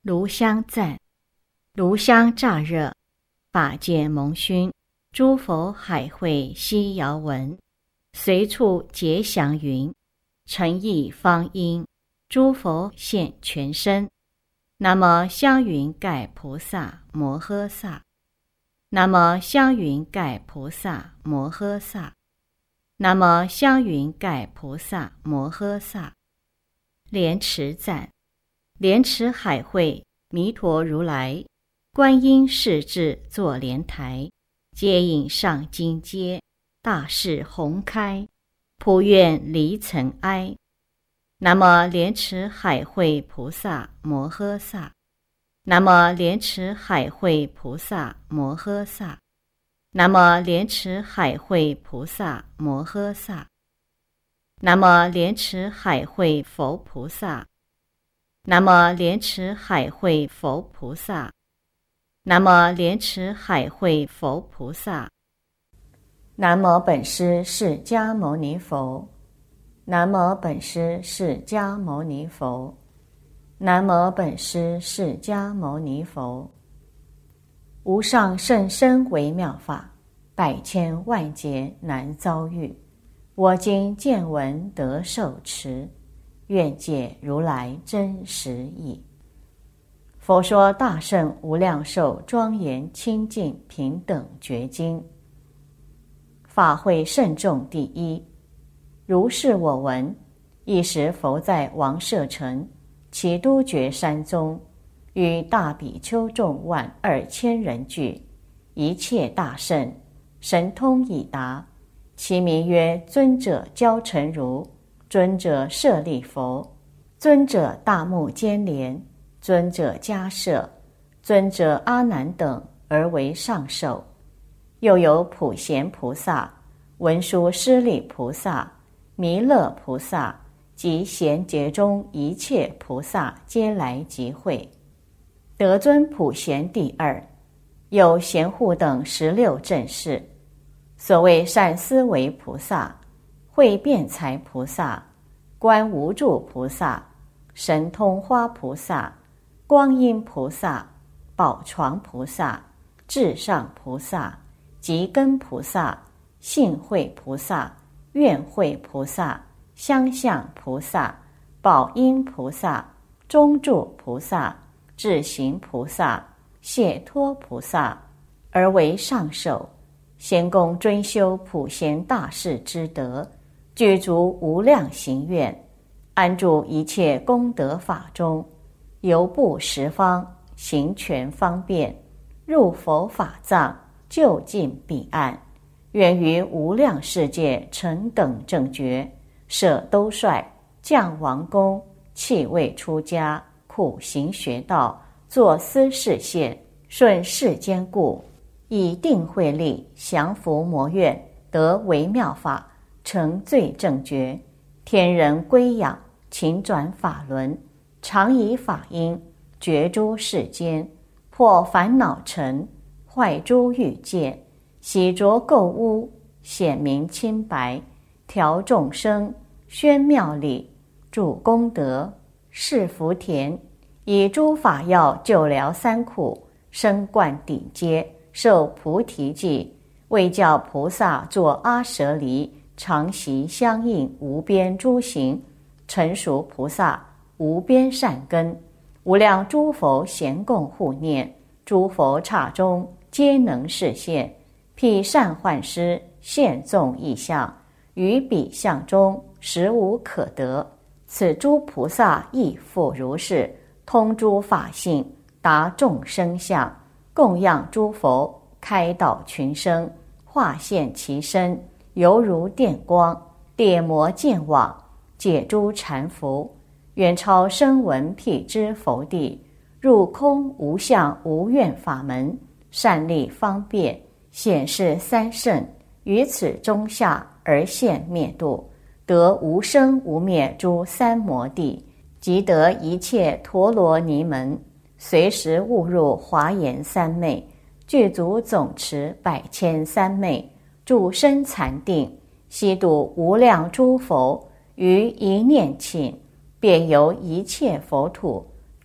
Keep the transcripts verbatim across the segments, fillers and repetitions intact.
炉香赞。炉香乍热，法界蒙熏，诸佛海会悉遥闻，随处结祥云，诚意方音，诸佛现全身。南无香云盖菩萨摩诃萨，南无香云盖菩萨摩诃萨，南无香云盖菩萨摩诃萨。莲池赞。莲池海会弥陀如来，观音世至坐莲台，接引上金阶，大士宏开，普愿离尘埃。南无莲池海会菩萨摩诃萨，南无莲池海会菩萨摩诃萨，南无莲池海会菩萨摩诃萨，南无莲池海会佛菩萨，南无莲池海会佛菩萨，南无莲池海会佛菩萨。南无本师释迦牟尼佛，南无本师释迦牟尼佛，南无本师释迦牟尼佛。无上甚深微妙法，百千万劫难遭遇。我今见闻得受持，愿解如来真实义。佛说大圣无量寿庄严清净平等觉经，法会慎重第一。如是我闻，一时佛在王舍城其都觉山中，与大比丘众万二千人聚，一切大圣，神通已达。其名曰尊者交陈如，尊者舍利佛，尊者大目犍连，尊者迦摄，尊者阿难等，而为上首。又有普贤菩萨、文殊师利菩萨、弥勒菩萨及贤劫中一切菩萨皆来集会。得尊普贤第二，有贤护等十六正士。所谓善思维菩萨、慧辩才菩萨、观无住菩萨、神通花菩萨、光阴菩萨、宝床菩萨、至上菩萨、吉根菩萨、信慧菩萨、愿慧菩萨、相向菩萨、宝音菩萨、中住菩萨、智行菩萨、解脱菩萨，而为上首。先供追修普贤大士之德，具足无量行愿，安住一切功德法中，游步十方，行权方便，入佛法藏，就近彼岸，愿于无量世界成等正觉，舍兜率，降王宫，弃位出家，苦行学道，作思事现，顺世间故，以定慧力降伏魔怨，得微妙法，成最正觉，天人归仰，勤转法轮，常以法音觉诸世间，破烦恼尘，坏诸欲界，洗濯垢污，显明清白，调众生，宣妙理，助功德，示福田，以诸法药救疗三苦，生灌顶阶，受菩提记，为教菩萨作阿舍离，常习相应无边诸行，成熟菩萨无边善根，无量诸佛咸共护念，诸佛刹中皆能示现，辟善幻师现纵异象，于彼相中实无可得。此诸菩萨亦复如是，通诸法性，达众生相，供养诸佛，开导群生，化现其身，犹如电光，猎魔见网，解诸缠缚，远超声闻辟支佛地，入空无相无愿法门，善利方便，显示三圣，于此中下而现灭度，得无生无灭诸三摩地，即得一切陀罗尼门，随时误入华严三昧，具足总持百千三昧，住身禅定，悉度无量诸佛，于一念顷，便由一切佛土，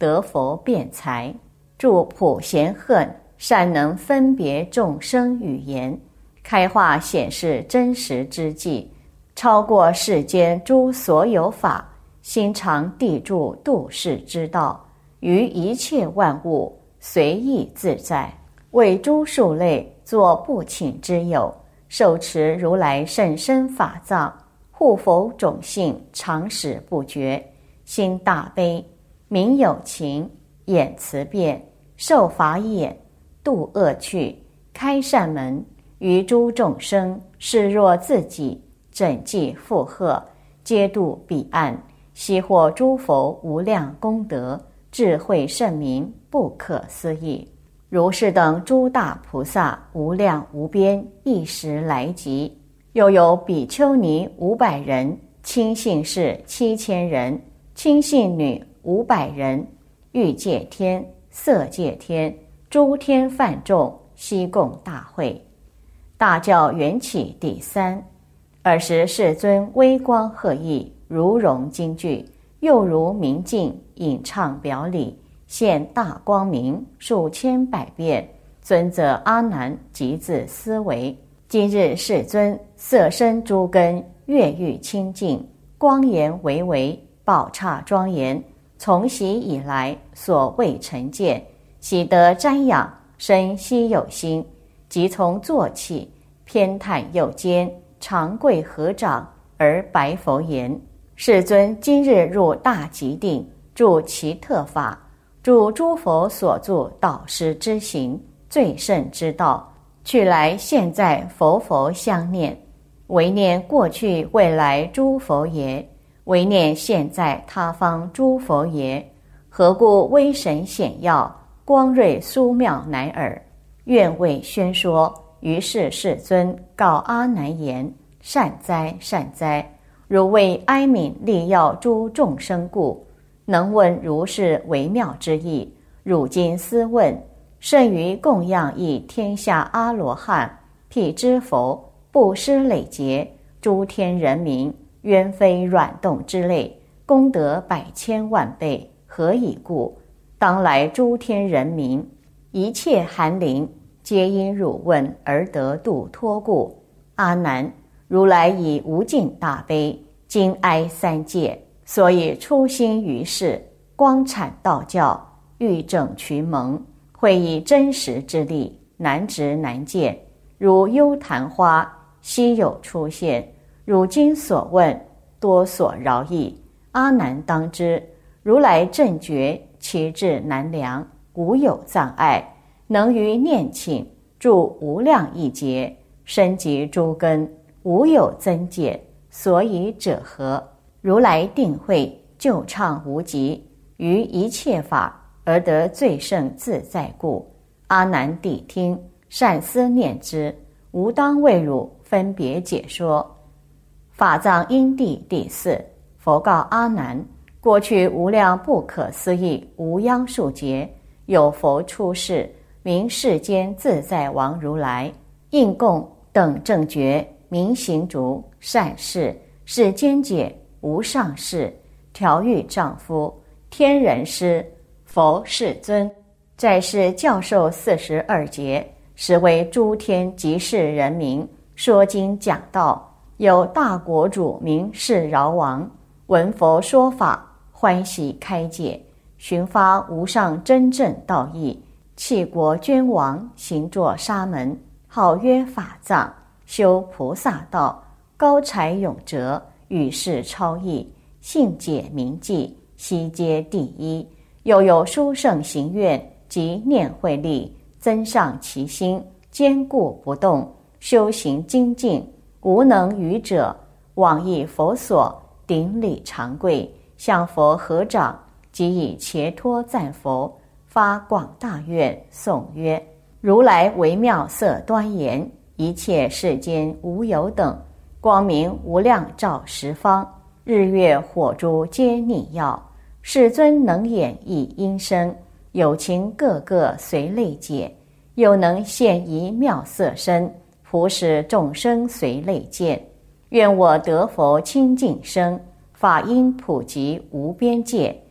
得佛辩才，助普贤恨，善能分别众生语言，开化显示真实之际，超过世间诸所有法，心常地住度世之道，于一切万物随意自在，为诸数类作不请之友，受持如来甚深法藏，护佛种性常使不绝，心大悲，明有情，眼慈辩，受法眼，度恶趣，开善门，于诸众生视若自己，整济负荷，皆度彼岸，悉获诸佛无量功德，智慧圣明，不可思议。如是等诸大菩萨无量无边，一时来集。又有比丘尼五百人，亲信士七千人，亲信女五百人，欲界天、色界天、诸天梵众悉共大会。大教缘起第三。尔时世尊威光赫奕，如融金具，又如明镜，引唱表里，现大光明，数千百变。尊者阿难即自思维：今日世尊色身诸根悦欲清净，光颜巍巍，宝刹庄严，从昔以来所未曾见，喜得瞻仰，生希有心，即从坐起，偏袒右肩，长跪合掌，而白佛言：世尊今日入大极定，住其特法，住诸佛所著导师之行，最胜之道，去来现在佛佛相念，唯念过去未来诸佛也，唯念现在他方诸佛也。何故威神显耀，光瑞殊妙乃尔？愿为宣说。于是世尊告阿难言：善哉善哉，如为哀悯利要诸众生故，能问如是微妙之意。汝今思问，甚于供养益天下阿罗汉、辟支佛、布施累劫、诸天人民，冤非软动之类，功德百千万倍。何以故？当来诸天人民，一切寒灵，皆因汝问而得度脱故。阿难，如来以无尽大悲，今哀三界，所以出心于世，光阐道教，欲整群盟，会以真实之力，难执难见，如幽昙花，稀有出现。汝今所问，多所饶益。阿难当知，如来正觉其智难量，无有障碍，能于念请住无量亿劫，深及诸根，无有增减，所以者何？如来定慧，就畅无极，于一切法而得最胜自在故。阿难谛听，善思念之，吾当为汝分别解说。法藏因地第四。佛告阿难：过去无量不可思议无央数劫，有佛出世，名世间自在王如来，应供等正觉、明行足、善事、世间解、无上士、调御丈夫、天人师、佛世尊，在世教授四十二节，实为诸天及世人民说经讲道。有大国主名释饶王，闻佛说法，欢喜开解，寻发无上真正道义，弃国捐王，行作沙门，号曰法藏，修菩萨道，高才永哲，与世超异，信解明记，悉皆第一。又有殊胜行愿及念慧力，增上其心，坚固不动，修行精进，无能愚者，往诣佛所，顶礼长跪，向佛合掌，即以伽托赞佛，发广大愿，颂曰：如来微妙色端严，一切世间无有等，光明无量照十方，日月火珠皆逆耀。世尊能演绎音声，有情个个随类解，又能现一妙色身，普使众生随类见。愿我得佛清净身，法音普及无边界，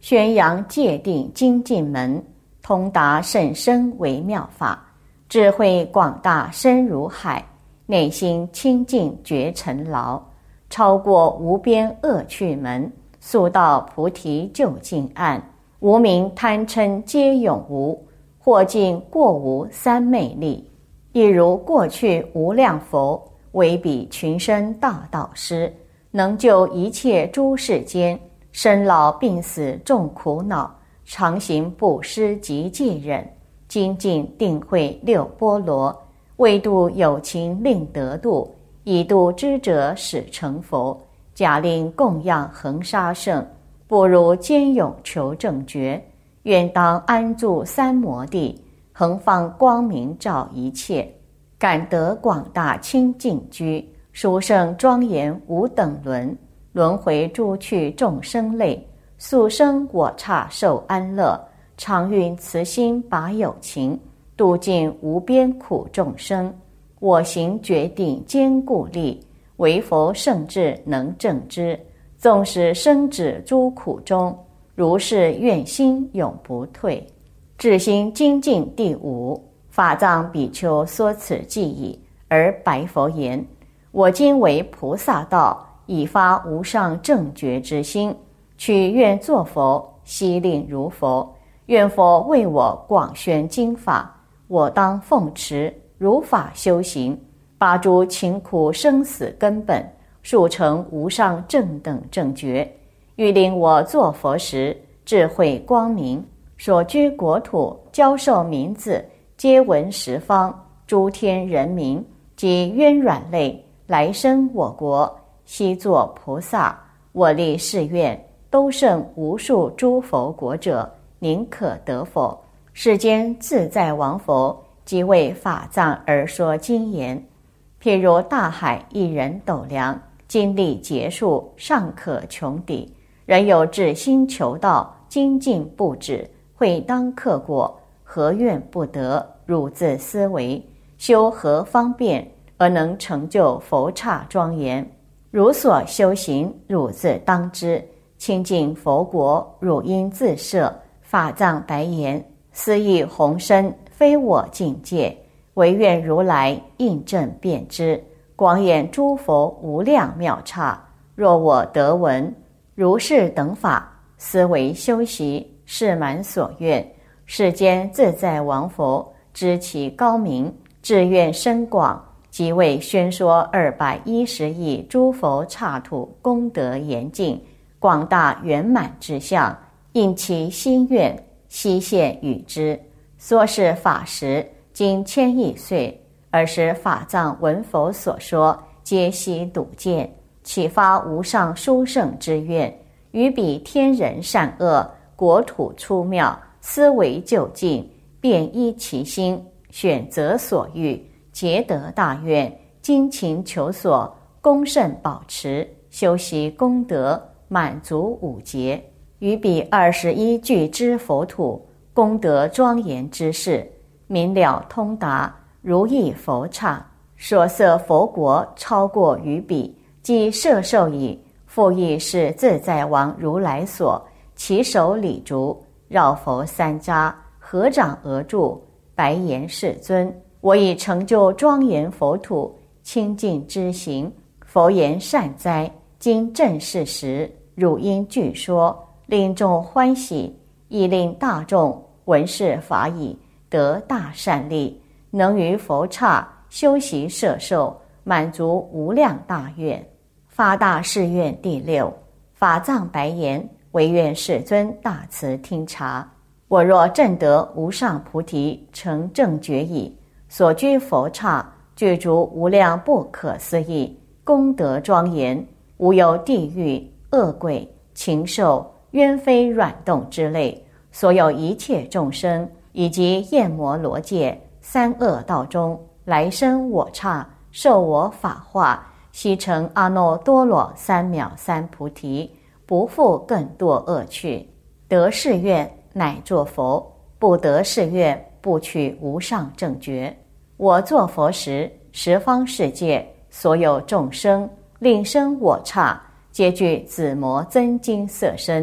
宣扬戒定精进门，通达甚深微妙法，智慧广大深如海，内心清净觉尘劳，超过无边恶趣门，速到菩提究竟岸，无明贪嗔皆永无，或尽过无三昧力。亦如过去无量佛，为彼群生大导师，能救一切诸世间生老病死众苦恼，常行布施及戒忍，精进定慧六波罗，为度有情令得度，以度知者使成佛，假令供养恒沙圣，不如坚勇求正觉，愿当安住三摩地，恒放光明照一切，感得广大清净居，殊胜庄严无等伦，轮回诸趣众生类，速生我刹受安乐，常运慈心拔有情，度尽无边苦众生。我行决定坚固力，唯佛圣智能正之，纵使生止诸苦中，如是愿心永不退。至心精进第五，法藏比丘说此记已，而白佛言：我今为菩萨道，已发无上正觉之心，取愿作佛，悉令如佛。愿佛为我广宣经法，我当奉持，如法修行，拔诸勤苦生死根本，速成无上正等正觉。欲令我作佛时，智慧光明，所居国土，教授名字，皆闻十方诸天人民及冤软类，来生我国，悉作菩萨。我立誓愿，都胜无数诸佛国者，宁可得否？世间自在王佛，即为法藏而说经言。譬如大海一人斗量，精力结束，尚可穷抵，人有至心求道，精进不止，会当克果，何愿不得？汝自思维，修何方便而能成就佛刹庄严？汝所修行，汝自当知。清净佛国，汝应自设。法藏白言：斯亦宏深，非我境界，唯愿如来印证辨知，广演诸佛无量妙刹。若我得闻如是等法，思维修习，是满所愿。世间自在王佛，知其高明，志愿深广，即为宣说二百一十亿诸佛刹土功德严净，广大圆满之相，应其心愿，悉现与之。说是法时，经千亿岁，尔时法藏闻佛所说，皆悉睹见，启发无上殊胜之愿，于彼天人善恶，国土出妙，思维就近，便依其心，选择所欲，结得大愿，精勤求索，恭慎保持，修习功德，满足五劫，于彼二十一具之佛土，功德庄严之事，明了通达，如意佛刹，所设佛国超过于彼，即摄受矣。复亦是自在王如来所，其手礼足，绕佛三匝，合掌而住，白言世尊：我已成就庄严佛土，清净之行。佛言：善哉，今正是时，汝应具说，令众欢喜，亦令大众闻是法已，得大善利，能于佛刹修习摄受，满足无量大愿。发大誓愿第六。法藏白言：唯愿世尊大慈听察。我若证得无上菩提，成正觉已，所居佛刹，具足无量不可思议功德庄严，无有地狱、恶鬼、禽兽、冤非软动之类，所有一切众生，以及焰摩罗界三恶道中，来生我刹，受我法化，悉成阿耨多罗三藐三菩提，不复更堕恶趣。得誓愿，乃作佛；不得誓愿，不取无上正觉。我作佛时，十方世界所有众生，令生我刹，皆具紫磨真金色身，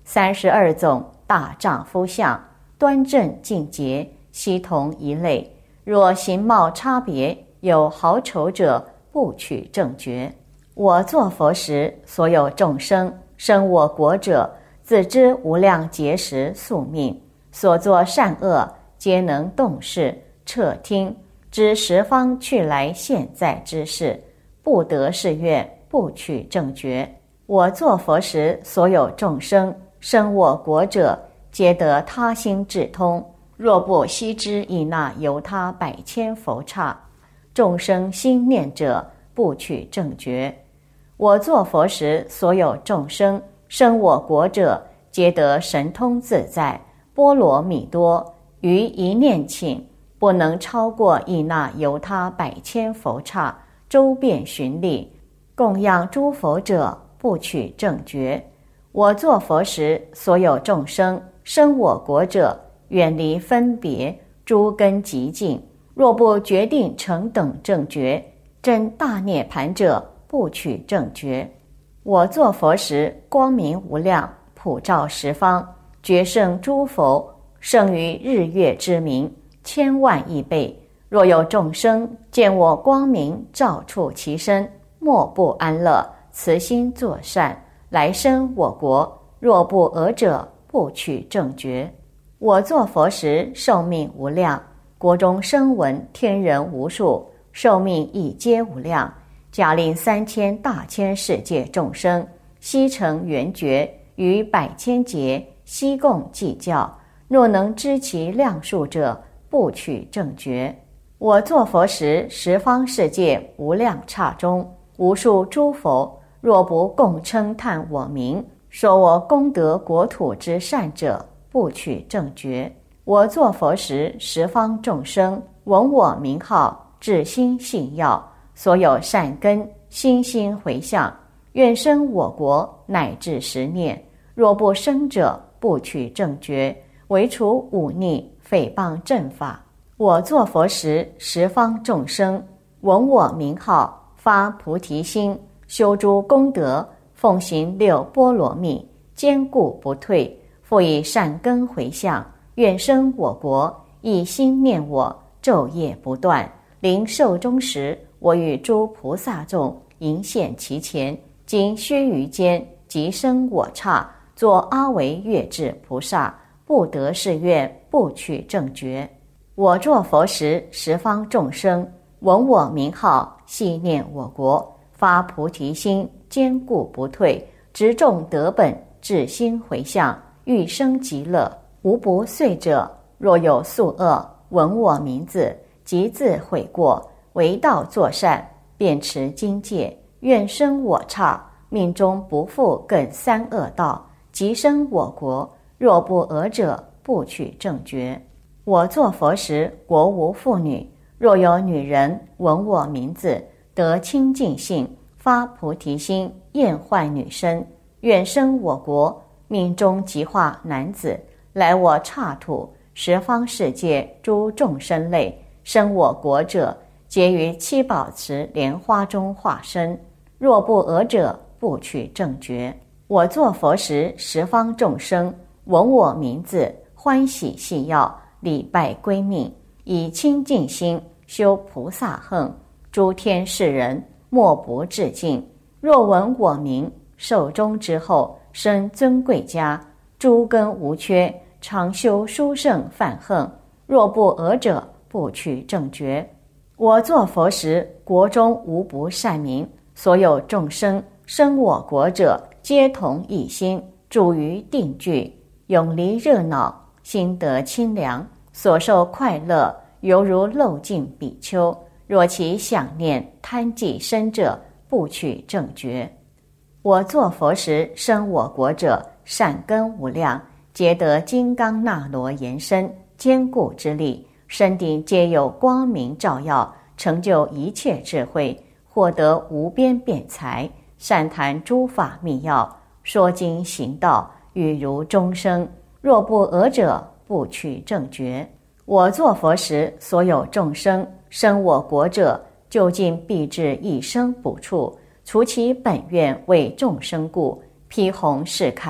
三十二种大丈夫相，端正净洁，悉同一类。若形貌差别，有好丑者，不取正觉。我作佛时，所有众生生我国者，自知无量劫时宿命，所作善恶，皆能洞视彻听，知十方去来现在之事，不得是愿，不取正觉。我作佛时，所有众生生我国者，皆得他心智通。若不悉知以那由他百千佛刹，众生心念者，不取正觉。我作佛时，所有众生生我国者，皆得神通自在，波罗蜜多，于一念顷，不能超过以那由他百千佛刹，周遍巡历，供养诸佛者，不取正觉。我作佛时，所有众生生我国者，远离分别，诸根极净。若不决定成等正觉，证大涅盘者，不取正觉。我作佛时，光明无量，普照十方，决胜诸佛，胜于日月之明，千万亿倍。若有众生见我光明照触其身，莫不安乐，慈心作善，来生我国。若不讹者，不取正觉。我作佛时，寿命无量，国中声闻天人无数，寿命亦皆无量。假令三千大千世界众生，悉成圆觉，于百千劫，悉共计较。若能知其量数者，不取正觉。我作佛时，十方世界无量刹中，无数诸佛，若不共称叹我名，说我功德国土之善者，不取正觉。我作佛时，十方众生闻我名号，至心信要，所有善根，心心回向，愿生我国，乃至十念。若不生者，不取正觉，唯除忤逆，诽谤正法。我作佛时，十方众生闻我名号，发菩提心，修诸功德，奉行六波罗蜜，坚固不退，复以善根回向，愿生我国，一心念我，昼夜不断。临寿终时，我与诸菩萨众迎现其前，经须臾间，即生我刹，作阿惟越致菩萨，不得是愿，不取正觉。我作佛时，十方众生闻我名号，系念我国，发菩提心，坚固不退，执众得本，至心回向，欲生极乐，无不遂者。若有宿恶，闻我名字，即自悔过，为道作善，便持经戒，愿生我刹，命中不复更三恶道，即生我国。若不讹者，不取正觉。我作佛时，国无妇女，若有女人闻我名字，得清净性，发菩提心，厌坏女身，愿生我国，命中即化男子，来我刹土，十方世界诸众生类，生我国者，皆于七宝池莲花中化身。若不讹者，不取正觉。我作佛时，十方众生闻我名字，欢喜系要，礼拜归命，以清净心修菩萨行，诸天世人莫不致敬。若闻我名，寿终之后，生尊贵家，诸根无缺，常修殊胜梵行。若不讹者，不取正觉。我作佛时，国中无不善民，所有众生生我国者，皆同一心，住于定聚，永离热闹，心得清凉，所受快乐，犹如漏尽比丘。若其想念贪忌生者，不取正觉。我作佛时，生我国者，善根无量，皆得金刚那罗延伸，坚固之力，身顶皆有光明照耀，成就一切智慧，获得无边辩才，善谈诸法密要，说经行道，语如钟声。若不讹者，不取正觉。我作佛时，所有众生生我国者，究竟必至一生补处，除其本愿为众生故，披弘誓铠，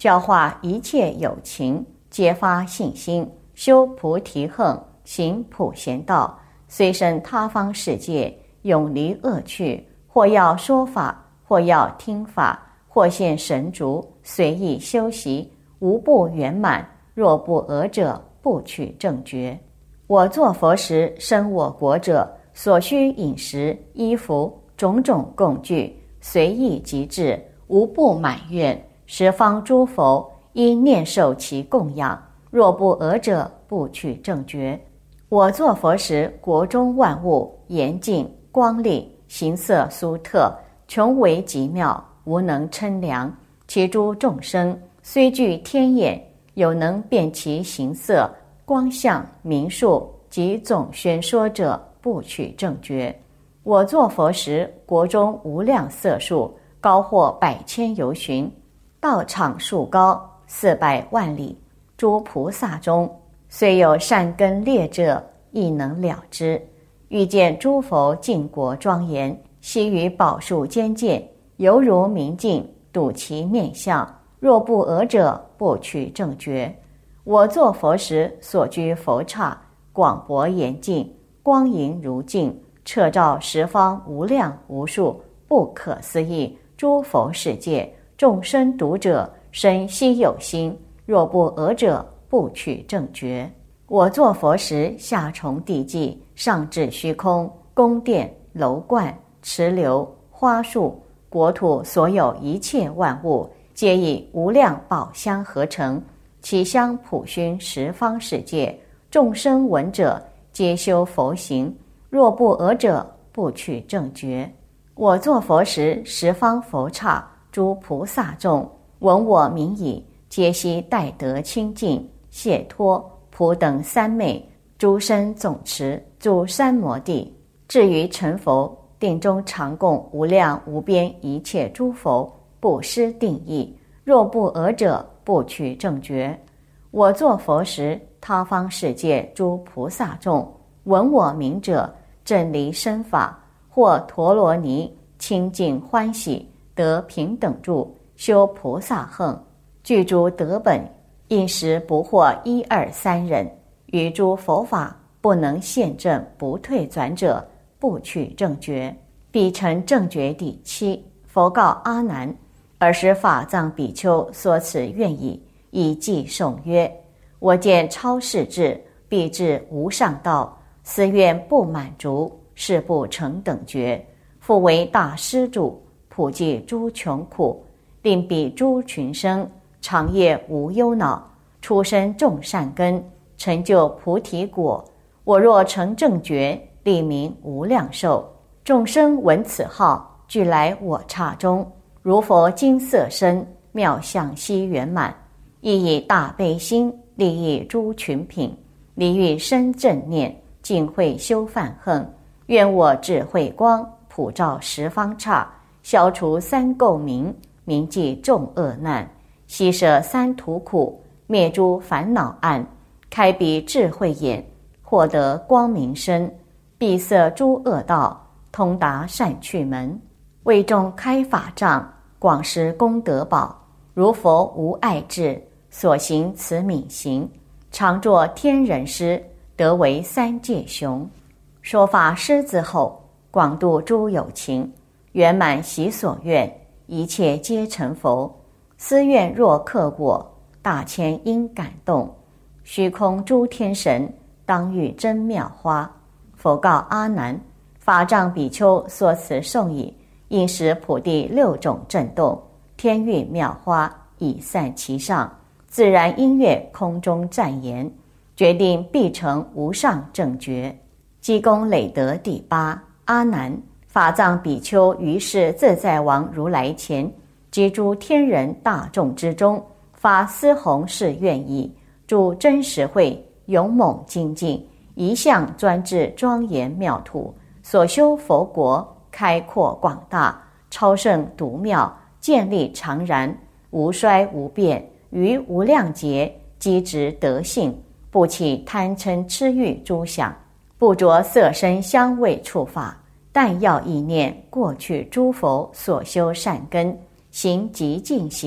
教化一切有情，皆发信心，修菩提行，行普贤道，虽生他方世界，永离恶趣，或要说法，或要听法，或现神足，随意修习，无不圆满。若不讹者，不取正觉。我作佛时，生我国者，所需饮食、衣服、种种供具，随意即至，无不满愿。十方诸佛应念受其供养，若不讹者，不取正觉。我作佛时，国中万物严净光丽，形色殊特，穷为极妙，无能称量。其诸众生虽具天眼，有能辨其形色、光相、名数及总宣说者，不取正觉。我作佛时，国中无量色数，高或百千由旬，道场数高四百万里。诸菩萨中，虽有善根劣者，亦能了之。遇见诸佛净国庄严，悉于宝树间见，犹如明镜，睹其面相。若不讹者，不取正觉。我作佛时，所居佛刹广博严净，光莹如镜，彻照十方无量无数不可思议诸佛世界。众生读者，生希有心。若不讹者，不取正觉。我作佛时，下从地际，上至虚空，宫殿、楼观、池流、花树、国土所有一切万物，皆以无量宝香合成，其香普熏十方世界。众生闻者，皆修佛行。若不讹者，不取正觉。我作佛时，十方佛刹诸菩萨众闻我名已，皆悉待得清净解脱。普等三昧，诸身总持，住三摩地。至于成佛，定中常供无量无边一切诸佛，不失定义。若不讹者，不取正觉。我作佛时，他方世界诸菩萨众闻我名者，正离身法，或陀罗尼，清净欢喜，得平等住，修菩萨行，具诸德本，应时不惑一二三人。于诸佛法不能现正不退转者，不取正觉。必成正觉第七。佛告阿难：尔时法藏比丘所此愿已，以记诵曰：我见超世智，必至无上道，斯愿不满足，是不成等觉。复为大施主，普济诸穷苦，令彼诸群生长夜无忧恼，出生众善根，成就菩提果。我若成正觉，立名无量寿。众生闻此号，俱来我刹中，如佛金色身，妙相悉圆满。亦以大悲心利益诸群品，离欲生正念，尽会修梵行。愿我智慧光普照十方刹，消除三垢冥，铭记众恶难，悉舍三途苦，灭诸烦恼暗，开彼智慧眼，获得光明身，闭塞诸恶道，通达善趣门。为众开法障，广施功德宝。如佛无爱智，所行此悯行，常作天人师，得为三界雄。说法狮子后，广度诸有情，圆满其所愿，一切皆成佛。思愿若克果，大千因感动，虚空诸天神当遇真妙花。佛告阿难：法藏比丘所此颂已，应使普地六种震动，天遇妙花，以散其上。自然音乐空中赞言，决定必成无上正觉。积功累德第八。阿难，法藏比丘于是自在王如来前及诸天人大众之中，发思弘誓愿意，住真实慧，勇猛精进，一向专制庄严妙土，所修佛国开阔广大，超胜独妙，建立常然，无衰无变，于无量劫积植德性，不起贪嗔痴欲诸想，不着色身香味触法，但要意念过去诸佛所修善根，行极尽行，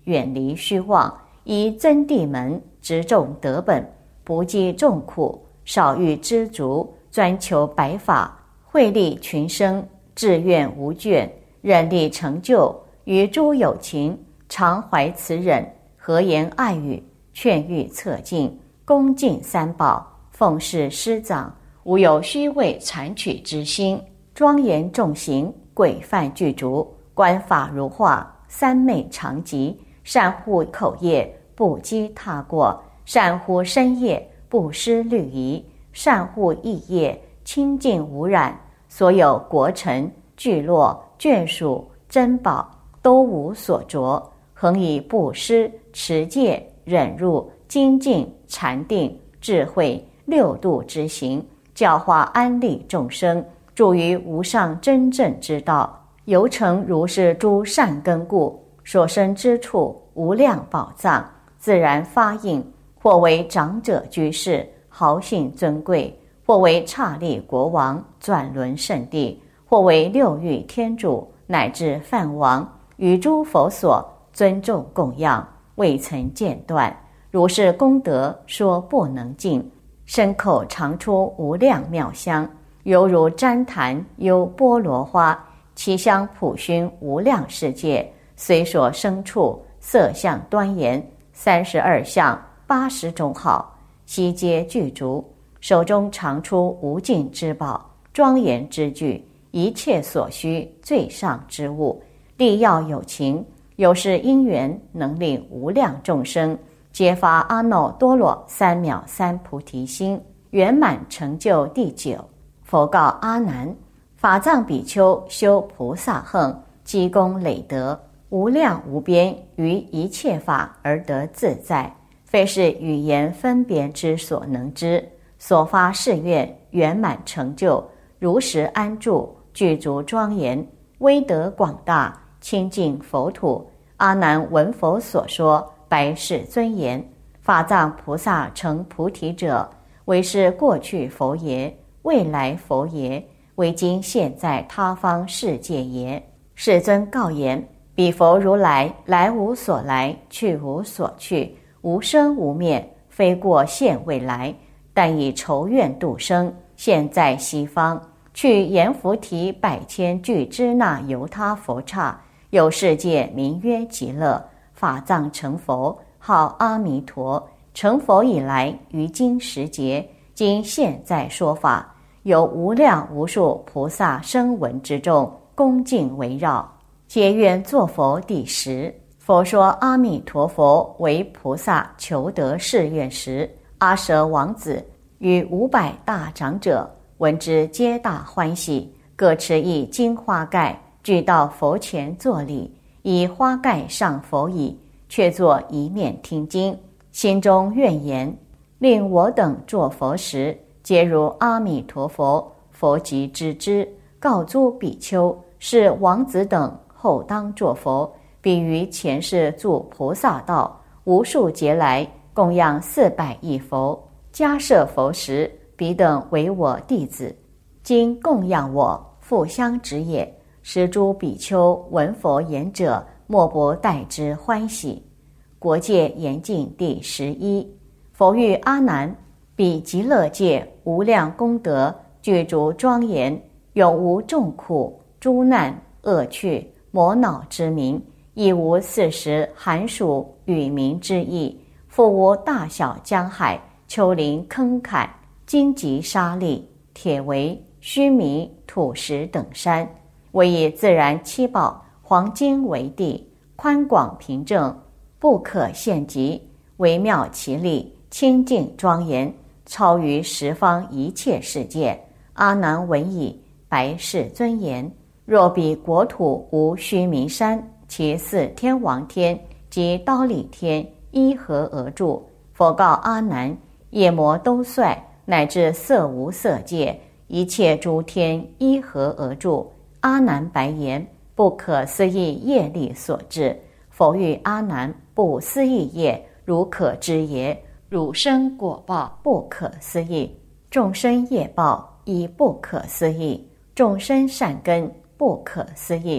远离虚妄，以真谛门，直重德本，不计众苦，少欲知足，专求白法，惠利群生，志愿无倦，忍力成就，与诸有情，常怀慈忍，和言爱语，劝喻策进，恭敬三宝，奉事师长，无有虚伪谄取之心，庄严重行，规范具足，观法如画，三昧常寂，善护口业，不积他过，善护身业，不失律仪，善护意业，清净无染，所有国臣、聚落、眷属、珍宝都无所着，恒以布施、持戒、忍辱、精进、禅定、智慧六度之行，教化安利众生，助于无上真正之道，犹成如是诸善根故，所生之处无量宝藏，自然发应，或为长者居士，豪信尊贵，或为刹利国王，转轮圣地，或为六欲天主，乃至梵王，与诸佛所尊重供养，未曾间断。如是功德说不能尽，身口常出无量妙香，犹如旃檀幽波罗花，其香普熏无量世界，随所生处，色相端严，三十二相，八十种好，悉皆具足，手中常出无尽之宝，庄严之具，一切所需最上之物，利要有情，有是因缘，能令无量众生皆发阿耨多罗三藐三菩提心，圆满成就第九。佛告阿难：法藏比丘修菩萨行，积功累德，无量无边，于一切法而得自在，非是语言分别之所能知。所发誓愿圆满成就，如实安住，具足庄严，威德广大，清净佛土。阿难闻佛所说，白世尊言：法藏菩萨成菩提者，为是过去佛耶？未来佛耶？为今现在他方世界耶？世尊告言：彼佛如来来无所来，去无所去，无生无灭，非过现未来，但以仇怨度生，现在西方，去阎浮提百千俱支那由他佛刹，有世界名曰极乐，法藏成佛，号阿弥陀。成佛以来，于今时节，今现在说法，有无量无数菩萨声闻之众，恭敬围绕，皆愿作佛第十。佛说阿弥陀佛为菩萨求得誓愿时，阿舍王子与五百大长者闻之，皆大欢喜，各持一金花盖，具到佛前作礼，以花盖上佛椅，却坐一面听经，心中愿言：令我等作佛时，皆如阿弥陀佛。佛即知之，告诸比丘：是王子等后当作佛，必于前世住菩萨道，无数劫来供养四百亿佛，迦设佛时，彼等为我弟子，今供养我，复相指也。使诸比丘闻佛言者，莫不待之欢喜。国界严禁第十一。佛欲阿难：彼极乐界无量功德，具足庄严，永无众苦、诸难、恶趣、魔恼之名，亦无四时寒暑雨鸣之意，复无大小江海、丘陵坑坎、荆棘沙砾、铁围、须弥、土石等山，唯以自然七宝、黄金为地，宽广平正，不可限极，微妙其力，清净庄严，超于十方一切世界。阿难闻已，白世尊言：若彼国土无须弥山，其四天王天及忉利天依何而住？佛告阿难：夜魔都率，乃至色无色界，一切诸天依何而住？阿难白言：不可思议业力所致。佛欲阿难：不思议业，如可知耶？汝生果报不可思议，众生业报亦不可思议，众生善根不可思议，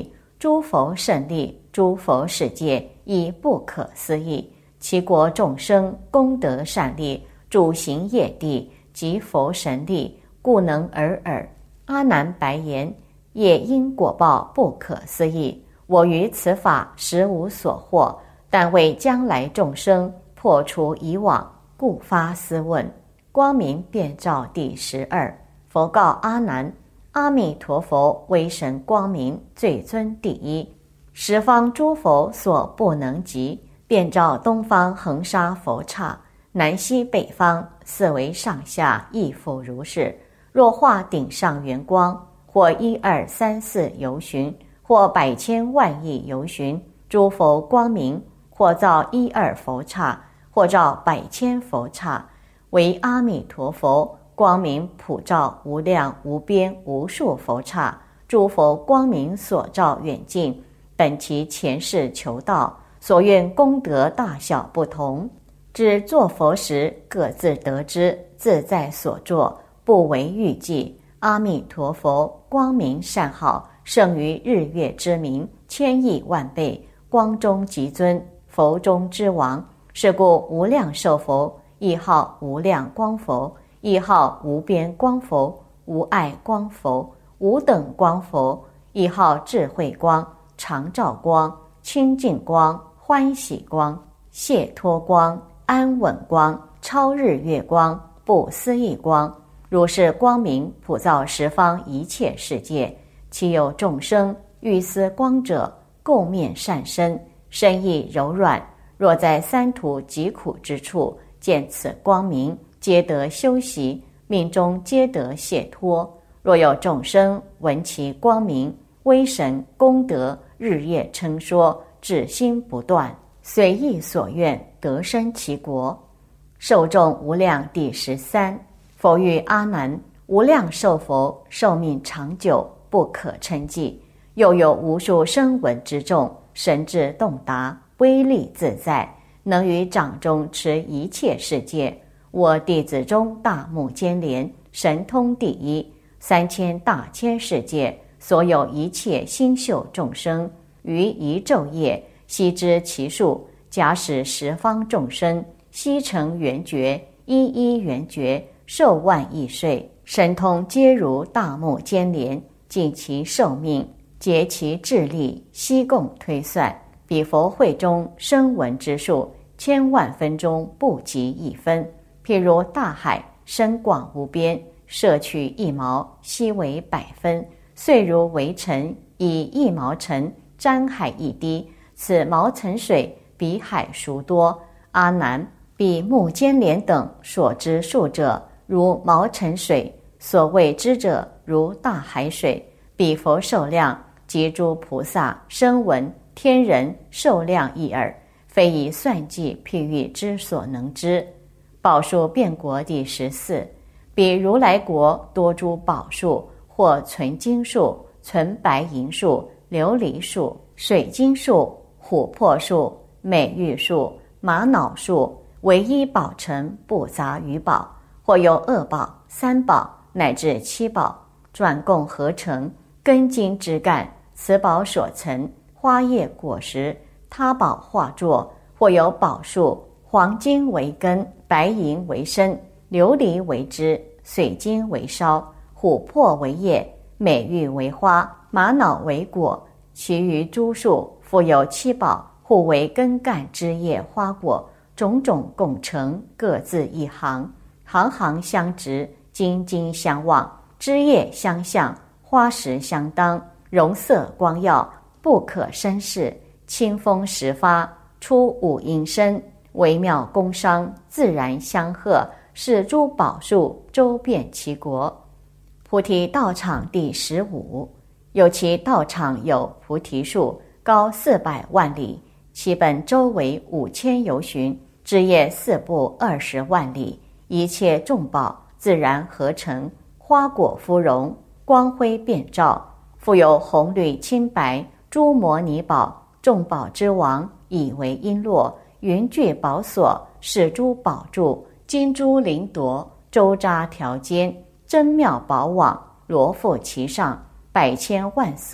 诸佛胜利，诸佛世界亦不可思议。其国众生功德善利，主行业地及佛神力，故能尔尔。阿难白言：业因果报不可思议，我于此法实无所获，但为将来众生破除以往，故发思问。光明遍照第十二。佛告阿难：阿弥陀佛威神光明，最尊第一，十方诸佛所不能及，遍照东方恒沙佛刹，南西北方四维上下亦复如是。若化顶上圆光，或一二三四由旬，或百千万亿由旬，诸佛光明，或造一二佛刹，或照百千佛刹，为阿弥陀佛光明普照无量无边无数佛刹。诸佛光明所照远近，本其前世求道，所愿功德大小不同，至作佛时各自得知，自在所作，不为预计。阿弥陀佛光明善好，胜于日月之明，千亿万倍，光中极尊，佛中之王。是故无量寿佛亦号无量光佛，亦号无边光佛，无碍光佛，无等光佛，亦号智慧光、常照光、清净光、欢喜光、解脱光、安稳光、超日月光、不思议光。如是光明普照十方一切世界，其有众生欲思光者，垢面善身，身意柔软，若在三途疾苦之处见此光明，皆得修习，命中皆得解脱。若有众生闻其光明，威神功德日夜称说，至心不断，随意所愿，得生其国。寿众无量第十三。佛语阿难：无量寿佛寿命长久，不可称计，又有无数声闻之众，神智洞达，威力自在，能于掌中持一切世界。我弟子中大目犍连，神通第一，三千大千世界所有一切星宿众生，于一昼夜悉知其数。假使十方众生悉成圆觉，一一圆觉，寿万亿岁，神通皆如大目犍连，尽其寿命，竭其智力，悉共推算，彼佛会中声闻之数，千万分中不及一分。譬如大海深广无边，摄取一毛，悉为百分，遂如微尘，以一毛尘沾海一滴，此毛尘水比海孰多？阿难，彼目犍连等所知数者，如毛尘水，所谓知者如大海水。彼佛寿量及诸菩萨声闻天人寿量一耳，非以算计譬喻之所能知。宝树变国第十四。彼如来国多诸宝树，或存金树、存白银树、琉璃树、水晶树、琥珀树、美玉树、玛瑙树，唯一宝成，不杂于宝。或有二宝、三宝乃至七宝，转共合成，根茎枝干，此宝所成，花叶果实，他宝化作。或有宝树，黄金为根，白银为身，琉璃为枝，水晶为梢，琥珀为叶，美玉为花，玛瑙为果。其余诸树复有七宝，互为根干枝叶花果，种种共成，各自一行，行行相直，茎茎相望，枝叶相向，花实相当，容色光耀，不可生视。清风时发，出五音声，微妙工商，自然相和，是诸宝树周遍其国。菩提道场第十五。有其道场有菩提树，高四百万里，其本周围五千由旬，枝叶四部二十万里，一切众宝自然合成，花果芙蓉，光辉遍照，复有红绿青白诸摩尼宝，众宝之王，以为璎珞，云具宝所，是诸宝柱，金珠翎夺，周匝条间，珍妙宝网，罗覆其上，百千万色，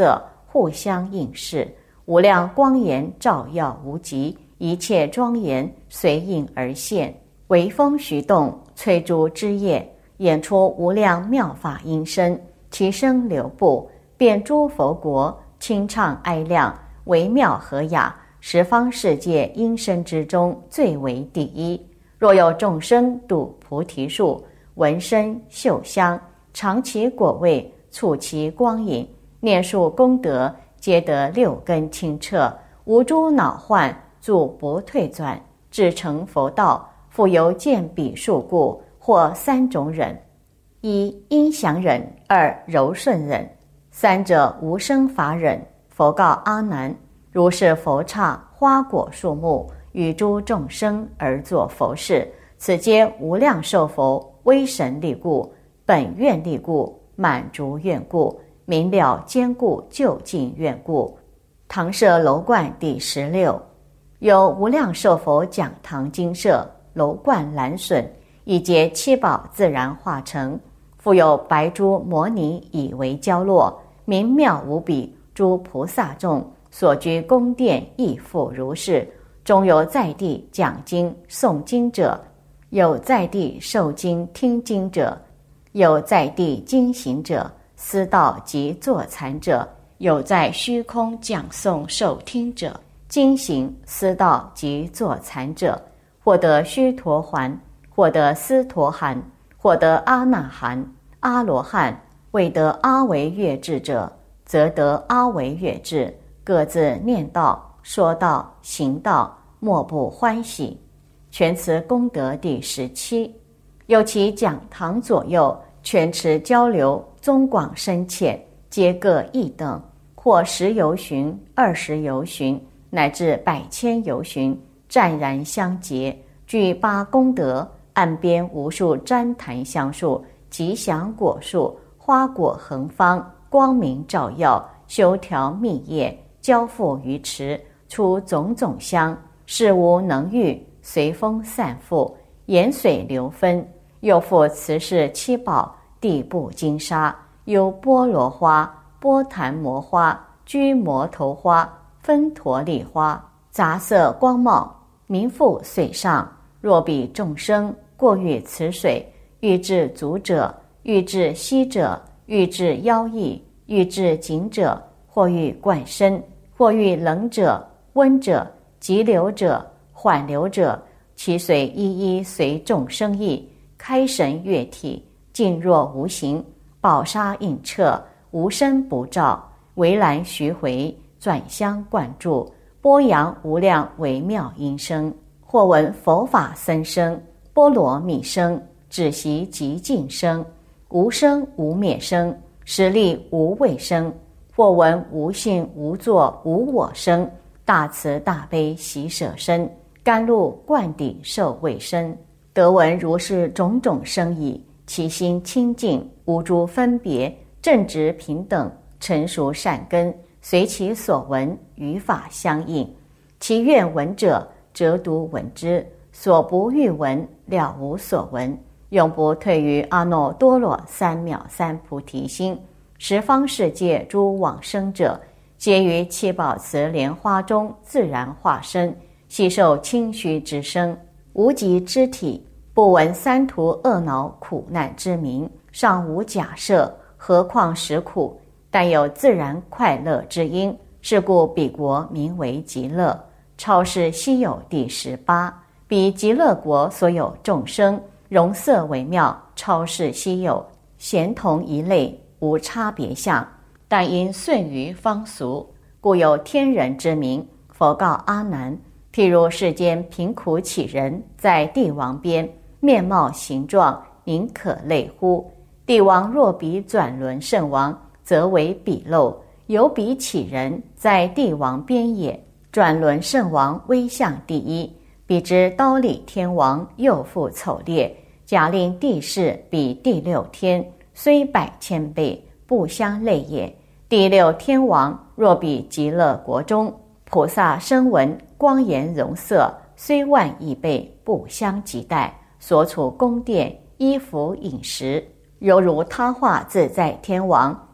互相映视，无量光颜照耀无极，一切庄严随应而现，微风徐动，吹竹枝叶，演出无量妙法音声，其声流布，遍诸佛国，清畅哀亮，微妙和雅，十方世界音声之中最为第一。若有众生睹菩提树，闻声嗅香，尝其果味，触其光影，念述功德，皆得六根清澈，无诸恼患，住不退转，至成佛道。复由见彼树故，或三种忍：一音响忍，二柔顺忍，三者无生法忍。佛告阿难：如是佛刹花果树木，与诸众生而作佛事，此皆无量寿佛威神力故，本愿力故，满足愿故，明了坚固究竟愿故。唐舍楼观第十六。有无量寿佛讲堂精舍，楼观蓝笋，以结七宝自然化成，复有白珠摩尼以为交落，明妙无比。诸菩萨众所居宫殿亦复如是，中有在地讲经诵经者，有在地受经听经者，有在地经行者，思道及坐禅者，有在虚空讲诵受听者，经行思道及坐禅者，获得须陀洹，获得斯陀含，获得阿那含、阿罗汉，未得阿惟越致者，则得阿惟越致，各自念道、说道、行道，莫不欢喜。全持功德第十七。有其讲堂左右，全持交流，宗广深浅，皆各异等，或十由旬、二十由旬，乃至百千由旬，湛然相结，具八功德，岸边无数旃檀香树、吉祥果树，花果横方，光明照耀，修条密叶，交付于池，出种种香，事无能御，随风散布，盐水流分。又复慈氏七宝，地布金沙，有波罗花、波檀摩花、居摩头花、分陀利花，杂色光茂，名覆水上。若彼众生过遇此水，欲至足者，欲至膝者，欲至腰翼，欲至颈者，或欲灌身，或欲冷者、温者、急流者、缓流者，其水一一随众生意，开神悦体，静若无形，宝沙映彻，无身不照，围栏徐回，转香灌注，波扬无量微妙音声。或闻佛法僧声，波罗蜜声，止息极静声，无生无灭声，实力无畏声。或闻无性无作无我声，大慈大悲喜舍身，甘露灌顶受卫生。得闻如是种种声已，其心清净，无诸分别，正直平等，成熟善根，随其所闻，与法相应。其愿闻者，则独闻之；所不欲闻，了无所闻。永不退于阿耨多罗三藐三菩提心。十方世界诸往生者，皆于七宝慈莲花中自然化身，悉受清虚之身，无极之体，不闻三途恶恼苦难之名，尚无假设，何况实苦？但有自然快乐之因，是故彼国名为极乐。超世稀有第十八。彼极乐国所有众生，容色为妙，超世稀有，咸同一类，无差别相，但因顺于方俗，故有天人之名。佛告阿难：譬如世间贫苦乞人，在帝王边，面貌形状，宁可类乎？帝王若比转轮圣王，则为鄙陋。有彼乞人，在帝王边也，转轮圣王威相第一，彼之刀里天王又复丑劣，假令帝释比第六天，虽百千倍，不相类也。第六天王若比极乐国中菩萨声闻光颜容色，虽万亿倍，不相及待。所处宫殿衣服饮食，犹如他化自在天王，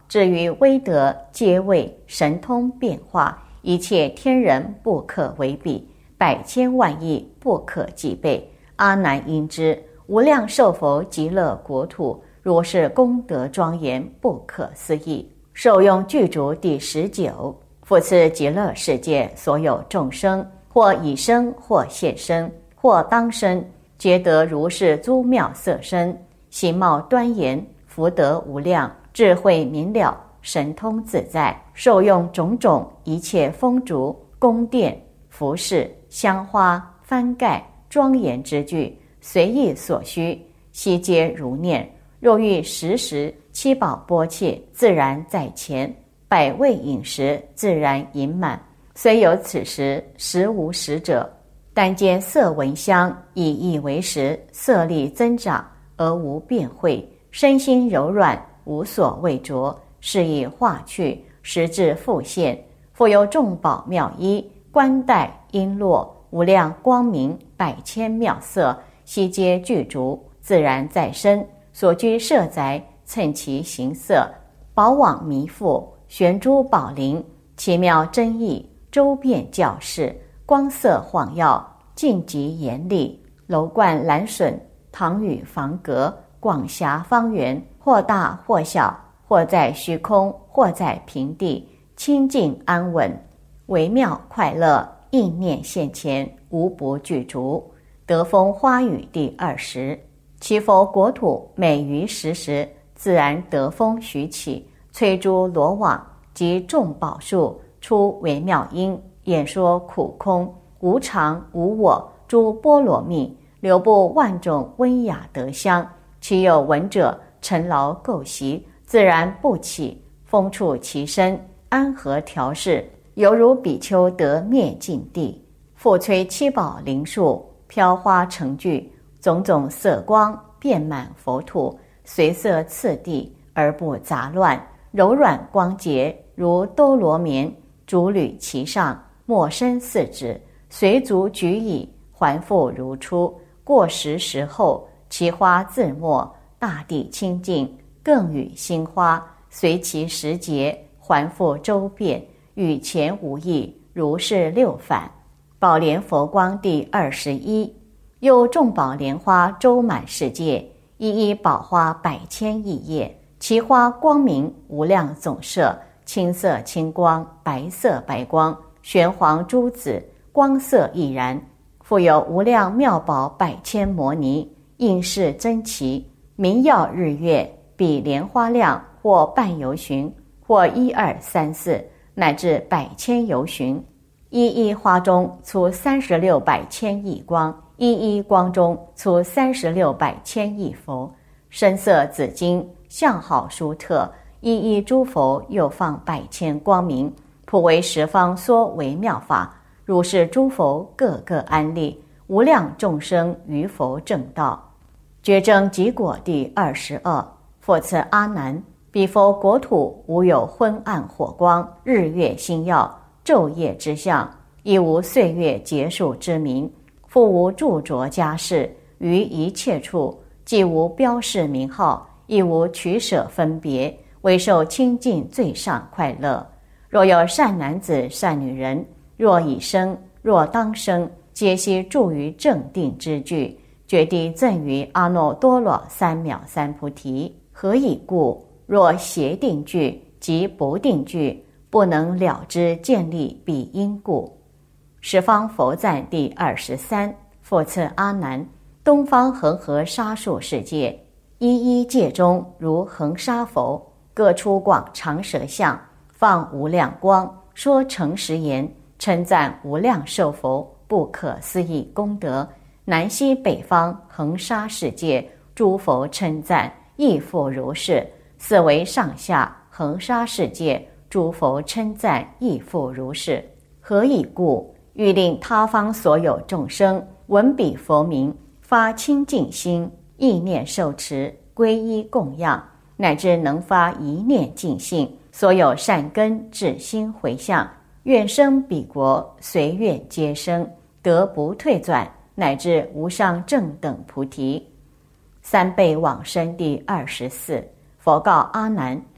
至于威德，皆为神通变化，一切天人不可为比，百千万亿不可计备。阿难应知，无量寿佛极乐国土，如是功德庄严，不可思议。受用具足第十九。复次极乐世界所有众生，或已生，或现生，或当生，皆得如是诸妙色身，形貌端严，福德无量，智慧明了，神通自在，受用种种一切风烛、宫殿、服饰、香花、幡盖、庄严之具，随意所需，悉皆如念。若欲食时，七宝钵器自然在前，百味饮食自然饮满。虽有此时，实无食者，但见色闻香，以意为食，色力增长，而无变秽，身心柔软，无所畏着，是以化去，时至复现。复有众宝妙衣、冠带、璎珞，无量光明，百千妙色，悉皆具足，自然在身。所居舍宅，趁其形色，宝网弥覆，悬珠宝铃，奇妙真意，周遍教室，光色晃耀，净极严厉，楼观栏笋，堂宇房阁，广狭方圆，或大或小，或在虚空，或在平地，清净安稳，微妙快乐，意念现前，无不具足。得风花雨第二十。其佛国土每于时时，自然得风徐起，吹诸罗网及众宝树，出微妙音，演说苦空、无常、无我诸波罗蜜，流布万种温雅德香。其有闻者，尘劳垢习，自然不起，风触其身，安和调适，犹如比丘得灭尽地。复吹七宝铃树，飘花成聚，种种色光遍满佛土，随色次第而不杂乱，柔软光洁，如兜罗棉，竹履其上，莫身四指，随足举矣，还复如初。过时时后，其花自没，大地清净，更与新花，随其时节，还复周遍，与前无异，如是六返。宝莲佛光第二十一。又众宝莲花周满世界，一一宝花百千亿叶，其花光明无量总色，青色青光，白色白光，玄黄珠子，光色亦然。复有无量妙宝百千摩尼，应是珍奇，明耀日月，比莲花量，或半由旬，或一二三四，乃至百千由旬。一一花中出三十六百千亿光，一一光中出三十六百千亿佛，身色紫金，相好殊特。一一诸佛又放百千光明，普为十方说为妙法。如是诸佛各个安立，无量众生于佛正道。觉证己果第二十二。复次阿难，彼佛国土无有昏暗火光、日月星耀、昼夜之相，亦无岁月结束之名，复无著着家事，于一切处既无标示名号，亦无取舍分别，唯受清净最上快乐。若有善男子善女人，若已生，若当生，皆悉住于正定之具，决地赠于阿耨多罗三藐三菩提。何以故？若邪定具及不定具，不能了知建立彼因故。十方佛赞第二十三。复次阿难，东方恒河沙数世界，一一界中如恒沙佛，各出广长舌相，放无量光，说诚实言，称赞无量寿佛不可思议功德。南西北方恒沙世界，诸佛称赞，亦复如是。四维上下恒沙世界，诸佛称赞，亦复如是。何以故？欲令他方所有众生闻彼佛名，发清净心，意念受持，皈依供养，乃至能发一念净性，所有善根至心回向，愿生彼国，随愿皆生，得不退转，乃至无上正等菩提。三倍往生第二十四。佛告阿难，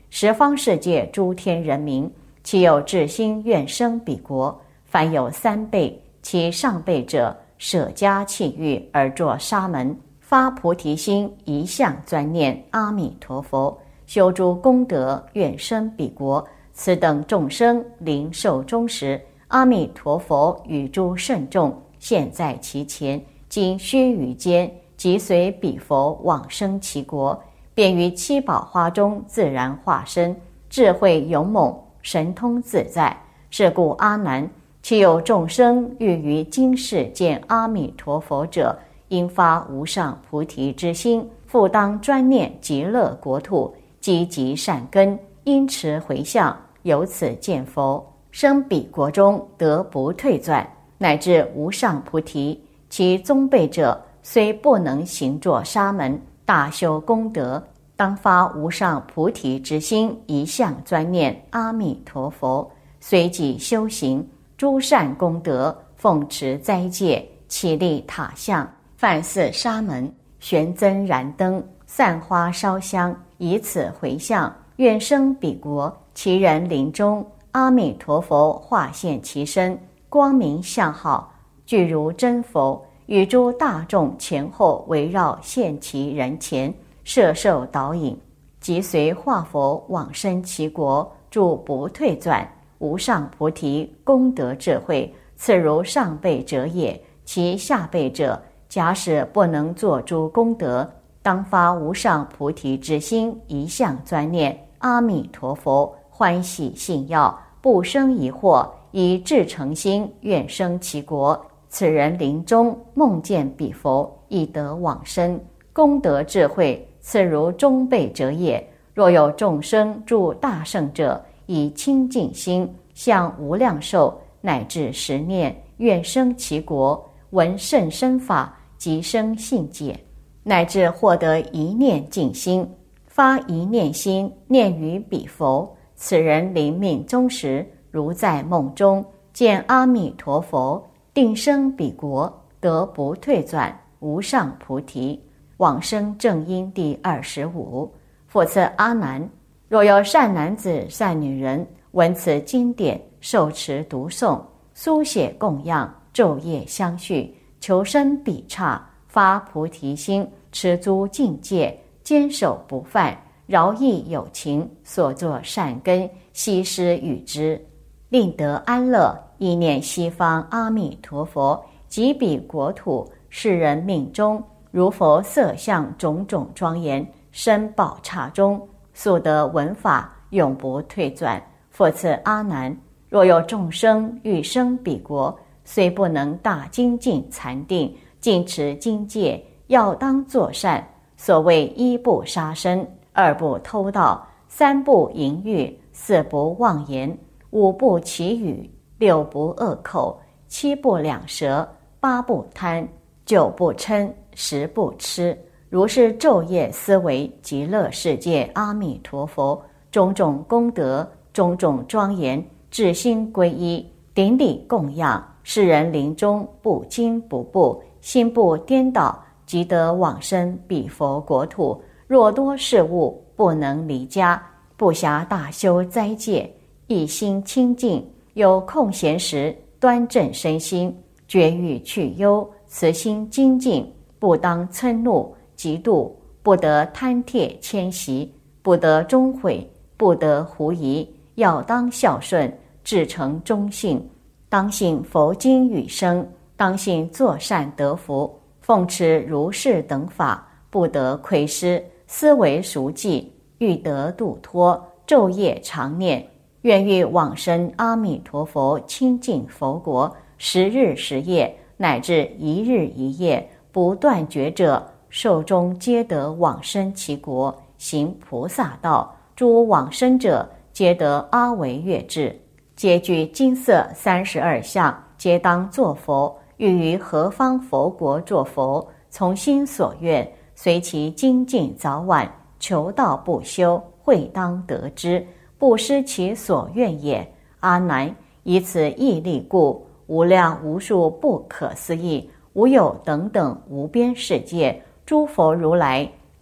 十方世界诸天人民，其有至心愿生彼国，凡有三辈，其上辈者舍家弃欲而作沙门，发菩提心，一向专念阿弥陀佛，修诸功德，愿生彼国。此等众生临寿终时，阿弥陀佛与诸圣众现在其前，经须臾间，即随彼佛往生其国，便于七宝花中自然化身，智慧勇猛，神通自在。是故阿难，其有众生欲于今世见阿弥陀佛者，应发无上菩提之心，复当专念极乐国土，积极善根，因持回向，由此见佛，生彼国中得不退转，乃至无上菩提。其宗辈者虽不能行作沙门，大修功德，当发无上菩提之心，一向专念阿弥陀佛，随即修行诸善功德，奉持斋戒，起立塔像，梵寺沙门，悬增燃灯，散花烧香，以此回向，愿生彼国。其人临终，阿弥陀佛化现其身，光明相好，具如真佛，与诸大众前后围绕现其人前，摄受导引，即随化佛往生其国，住不退转，无上菩提功德智慧，此如上辈者也。其下辈者，假使不能作诸功德，当发无上菩提之心，一向专念阿弥陀佛，欢喜信要，不生疑惑，以至诚心愿生其国。此人临终梦见彼佛，亦得往生，功德智慧，此如中辈者也。若有众生助大圣者，以清净心向无量寿，乃至十念，愿生其国，闻甚深法，即生信解，乃至获得一念净心，发一念心，念于彼佛。此人临命终时，如在梦中见阿弥陀佛，定生彼国，得不退转，无上菩提，往生正因第二十五。复次阿难，若有善男子善女人，闻此经典，受持读诵，书写供养，昼夜相续，求生彼刹，发菩提心，持诸境界，坚守不犯，饶益有情，所作善根，悉施与之，令得安乐，意念西方阿弥陀佛，及彼国土，世人命中，如佛色相种种庄严，身宝刹中，速得闻法，永不退转。复次阿难，若有众生欲生彼国，虽不能大精进禅定，尽持经戒，要当作善。所谓一不杀生，二不偷盗，三不淫欲，四不妄言，五不绮语，六不恶口，七不两舌，八不贪，九不嗔，十不痴。如是昼夜思维极乐世界阿弥陀佛，种种功德，种种庄严，至心皈依，顶礼供养，世人临终不惊不怖，心不颠倒，即得往生彼佛国土。若多事物，不能离家，不暇大修斋戒，一心清净，有空闲时端正身心，绝欲去忧，慈心精进，不当嗔怒嫉妒，不得贪帖迁徙，不得终悔，不得狐疑，要当孝顺，至诚忠信，当信佛经语声，当信作善得福，奉持如是等法，不得亏失，思维熟记，欲得度脱，昼夜常念，愿欲往生阿弥陀佛清净佛国，十日十夜，乃至一日一夜，不断绝者，寿终皆得往生其国，行菩萨道。诸往生者，皆得阿惟越致，皆具金色三十二相，皆当作佛。欲于何方佛国作佛，从心所愿，随其精进早晚，求道不休，会当得之，不失其所愿也。阿难，以此义力故，无量无数不可思议，无有等等无边世界，诸佛如来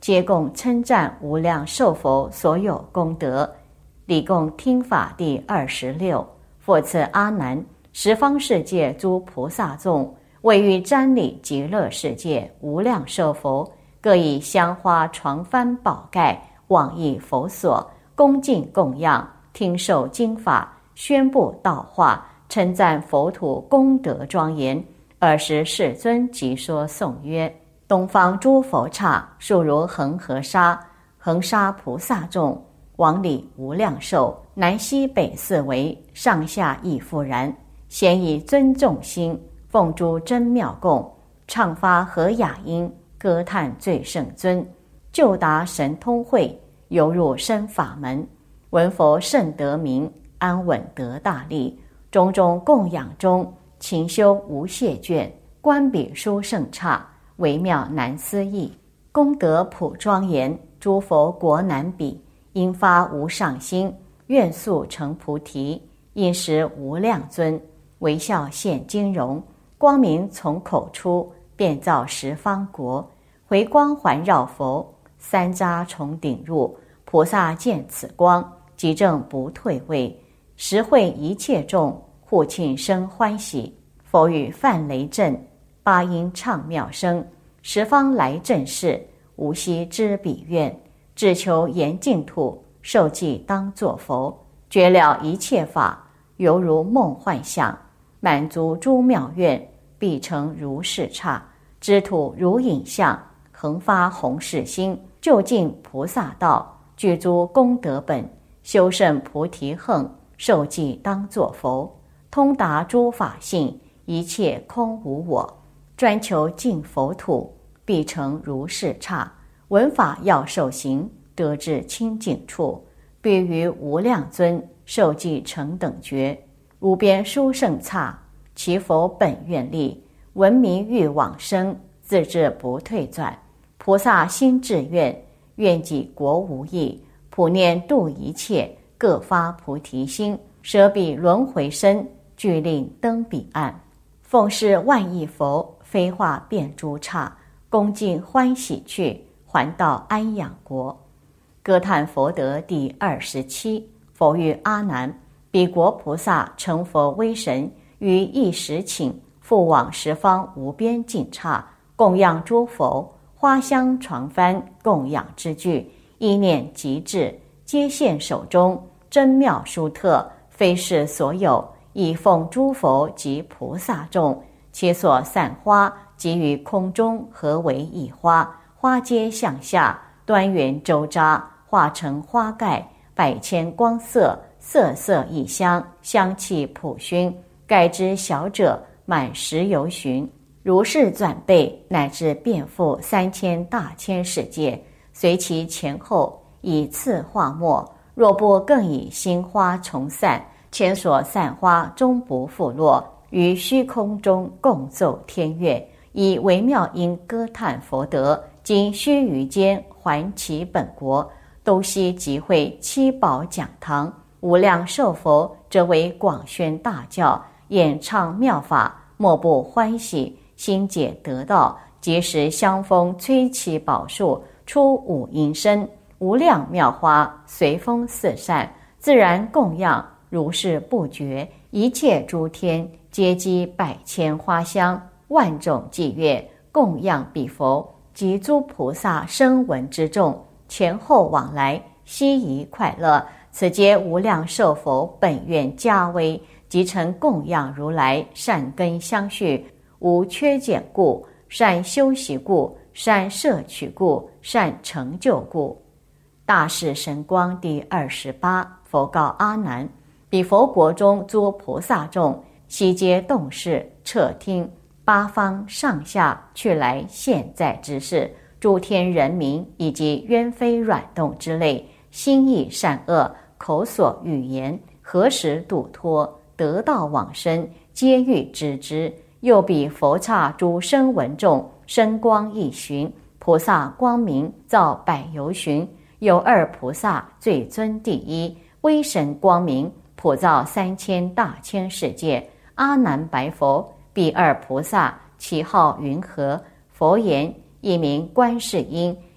皆共称赞无量寿佛所有功德。礼供听法第二十六。复次阿难，十方世界诸菩萨众，为欲瞻礼极乐世界无量寿佛，各以香花床幡宝盖往诣佛所，恭敬供养，听受经法，宣布道化，称赞佛土功德庄严。尔时世尊即说颂曰：东方诸佛刹，数如恒河沙，恒沙菩萨众，往礼无量寿，南西北四围，上下亦复然。咸以尊重心，奉诸真妙供，唱发和雅音，歌叹最胜尊。就达神通慧，犹入深法门，闻佛甚得名，安稳得大利。种种供养中，勤修无懈倦，观彼殊胜刹，微妙难思议，功德普庄严，诸佛国难比。因发无上心，愿速成菩提。因时无量尊，微笑现金容，光明从口出，遍照十方国。回光环绕佛，三匝重顶入。菩萨见此光，即正不退位，实会一切众，护庆生欢喜。佛语梵雷震，八音唱妙声，十方来正事，无悉知彼愿。只求严净土，受记当作佛，觉了一切法，犹如梦幻象，满足诸妙愿，必成如是刹。知土如影像，恒发弘誓心，就近菩萨道，具诸功德本，修胜菩提横，受记当作佛，通达诸法性，一切空无我，专求净佛土，必成如是刹。闻法要受行，得至清净处，必于无量尊，受记成等觉，无边殊胜刹。其佛本愿力，闻名欲往生，自至不退转。菩萨心志愿，愿己国无益，普念度一切，各发菩提心，舍彼轮回身，具令登彼岸。奉事万亿佛，飞化遍诸刹，恭敬欢喜去，还到安养国。歌叹佛德第二十七。佛语阿难：彼国菩萨成佛威神，于一时请，复往十方无边尽刹，供养诸佛，花香床幡，供养之具，意念极致，皆现手中，真妙殊特，非是所有，以奉诸佛及菩萨众。其所散花，即于空中合为一花，花皆向下，端圆周匝，化成花盖，百千光色，色色异香，香气普熏。盖之小者，满十由旬。如是转背，乃至遍覆三千大千世界，随其前后，以次化末。若不更以心花重散，前所散花终不复落，于虚空中共奏天乐，以微妙音歌叹佛德。今须臾间还其本国，东西集会七宝讲堂，无量寿佛则为广宣大教，演唱妙法，莫不欢喜，心解得道。即时香风吹起宝树，出五音声，无量妙花随风四散，自然供养，如是不绝。一切诸天皆积百千花香，万种伎乐，供养彼佛。及诸菩萨声闻之众，前后往来，悉宜快乐。此皆无量寿佛本愿加威，即成供养如来善根相续，无缺减故，善修习故，善摄取故，善成就故。大士神光第二十八。佛告阿难：彼佛国中诸菩萨众，悉皆动视彻听，八方上下去来现在之事，诸天人民以及冤非软动之类，心意善恶，口所语言，何时度脱，得道往生，皆欲知之。又彼佛刹诸声闻众，身光一旬，菩萨光明照百由旬。有二菩萨最尊第一，威神光明，普照三千大千世界。阿难白佛：彼二菩萨其号云何？佛言：一名观世音，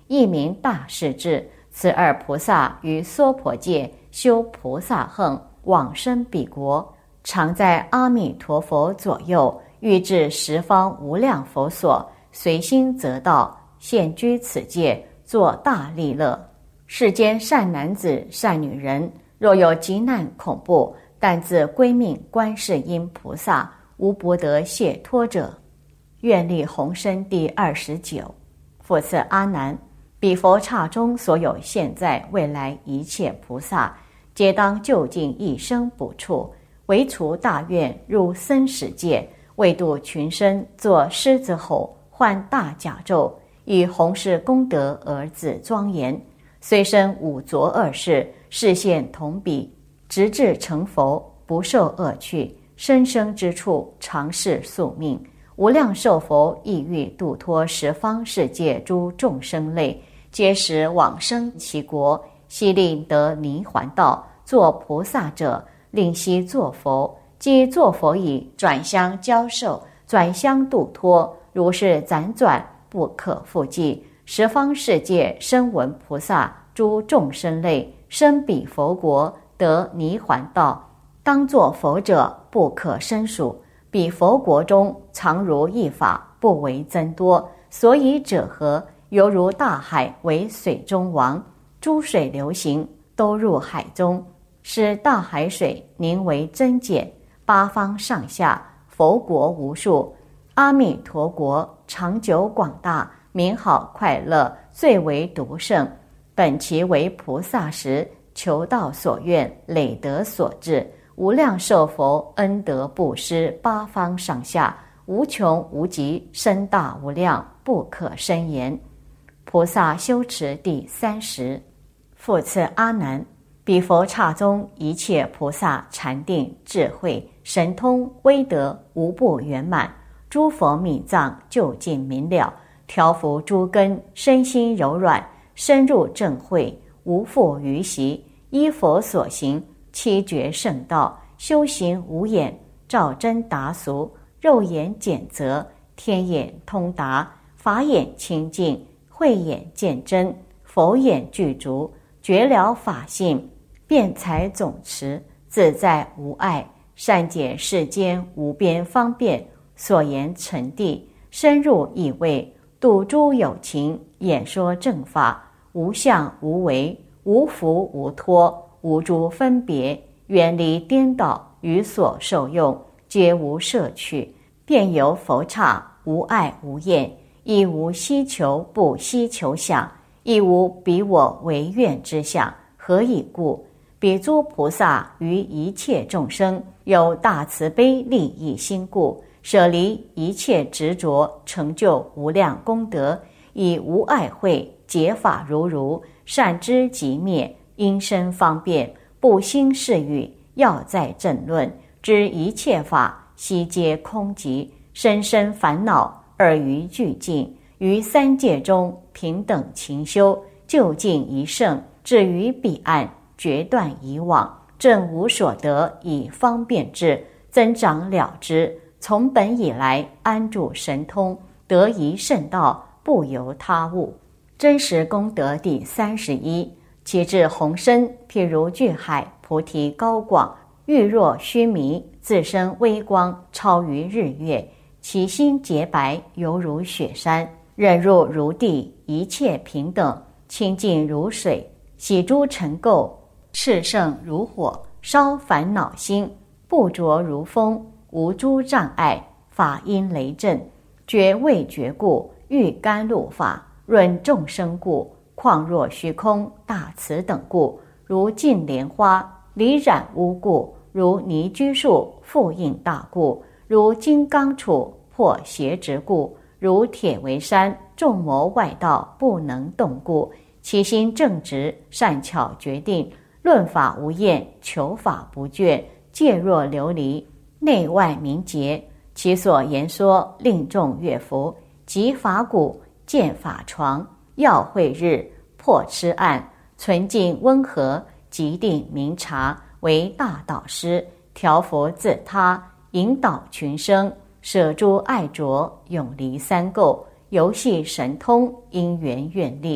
一名大势至。此二菩萨于娑婆界修菩萨行，往生彼国，常在阿弥陀佛左右，欲至十方无量佛所，随心则到，现居此界，作大利乐。世间善男子善女人，若有急难恐怖，但自归命观世音菩萨，无不得解脱者。愿力宏深第二十九。复次阿难，彼佛刹中所有现在未来一切菩萨，皆当就近一生补处，唯除大愿入僧使界，为度群生，作狮子吼，唤大甲胄，以弘誓功德而自庄严。虽生五浊恶世，视现同彼，直至成佛，不受恶趣，生生之处常是宿命。无量寿佛亦欲度脱十方世界诸众生类，皆使往生其国，悉令得泥还道。作菩萨者，令悉作佛，即作佛已，转相教授，转相度脱，如是辗转不可复计。十方世界声闻菩萨诸众生类，生彼佛国，得泥还道，当作佛者不可胜数。彼佛国中常如一法，不为增多。所以者何？犹如大海为水中王，诸水流行，都入海中，使大海水凝为增减，八方上下佛国无数。阿弥陀国长久广大，名好快乐，最为独胜。本其为菩萨时，求道所愿，累德所致，无量寿佛恩德布施八方上下，无穷无极，深大无量，不可深言。菩萨修持第三十。复次阿难，彼佛刹中一切菩萨禅定智慧神通威德无不圆满，诸佛密藏究竟明了，调伏诸根，身心柔软，深入正慧，无复余习，依佛所行，七觉圣道，修行无眼，照真达俗，肉眼检则，天眼通达，法眼清净，慧眼见真，佛眼具足，觉了法性，辩才总持，自在无碍，善解世间无边方便，所言成谛，深入意味，度诸有情，演说正法，无相无为，无福无脱，无诸分别，远离颠倒，于所受用，皆无摄取，便由佛刹，无爱无厌，亦无希求不希求想，亦无彼我为愿之想。何以故？彼诸菩萨于一切众生有大慈悲利益心故，舍离一切执着，成就无量功德，以无爱慧，解法如如，善知即灭，因身方便，不兴是语，要在正论，知一切法悉皆空寂，深深烦恼，二于俱尽，于三界中平等勤修，就近一圣，至于彼岸，决断以往，正无所得，以方便智，增长了之。从本以来，安住神通，得一圣道，不由他物。真实功德第三十一。其智宏深，譬如巨海，菩提高广，玉若须弥，自身微光，超于日月。其心洁白，犹如雪山，忍辱如地，一切平等，清净如水，洗诸尘垢，炽盛如火，烧烦恼心，不着如风，无诸障碍，法因雷震，觉未觉故，欲甘露法，润众生故，况若虚空，大慈等故，如净莲花，离染污故，如泥居树，复应大故，如金刚杵，破邪执故，如铁为山，众魔外道，不能动故。其心正直，善巧决定，论法无厌，求法不倦，戒若琉璃，内外明洁。其所言说，令众悦服，即法鼓，见法床，耀慧日，破痴暗，纯净温和，极定明察，为大导师，调伏自他，引导群生，舍诸爱着，永离三垢，游戏神通，因缘愿力，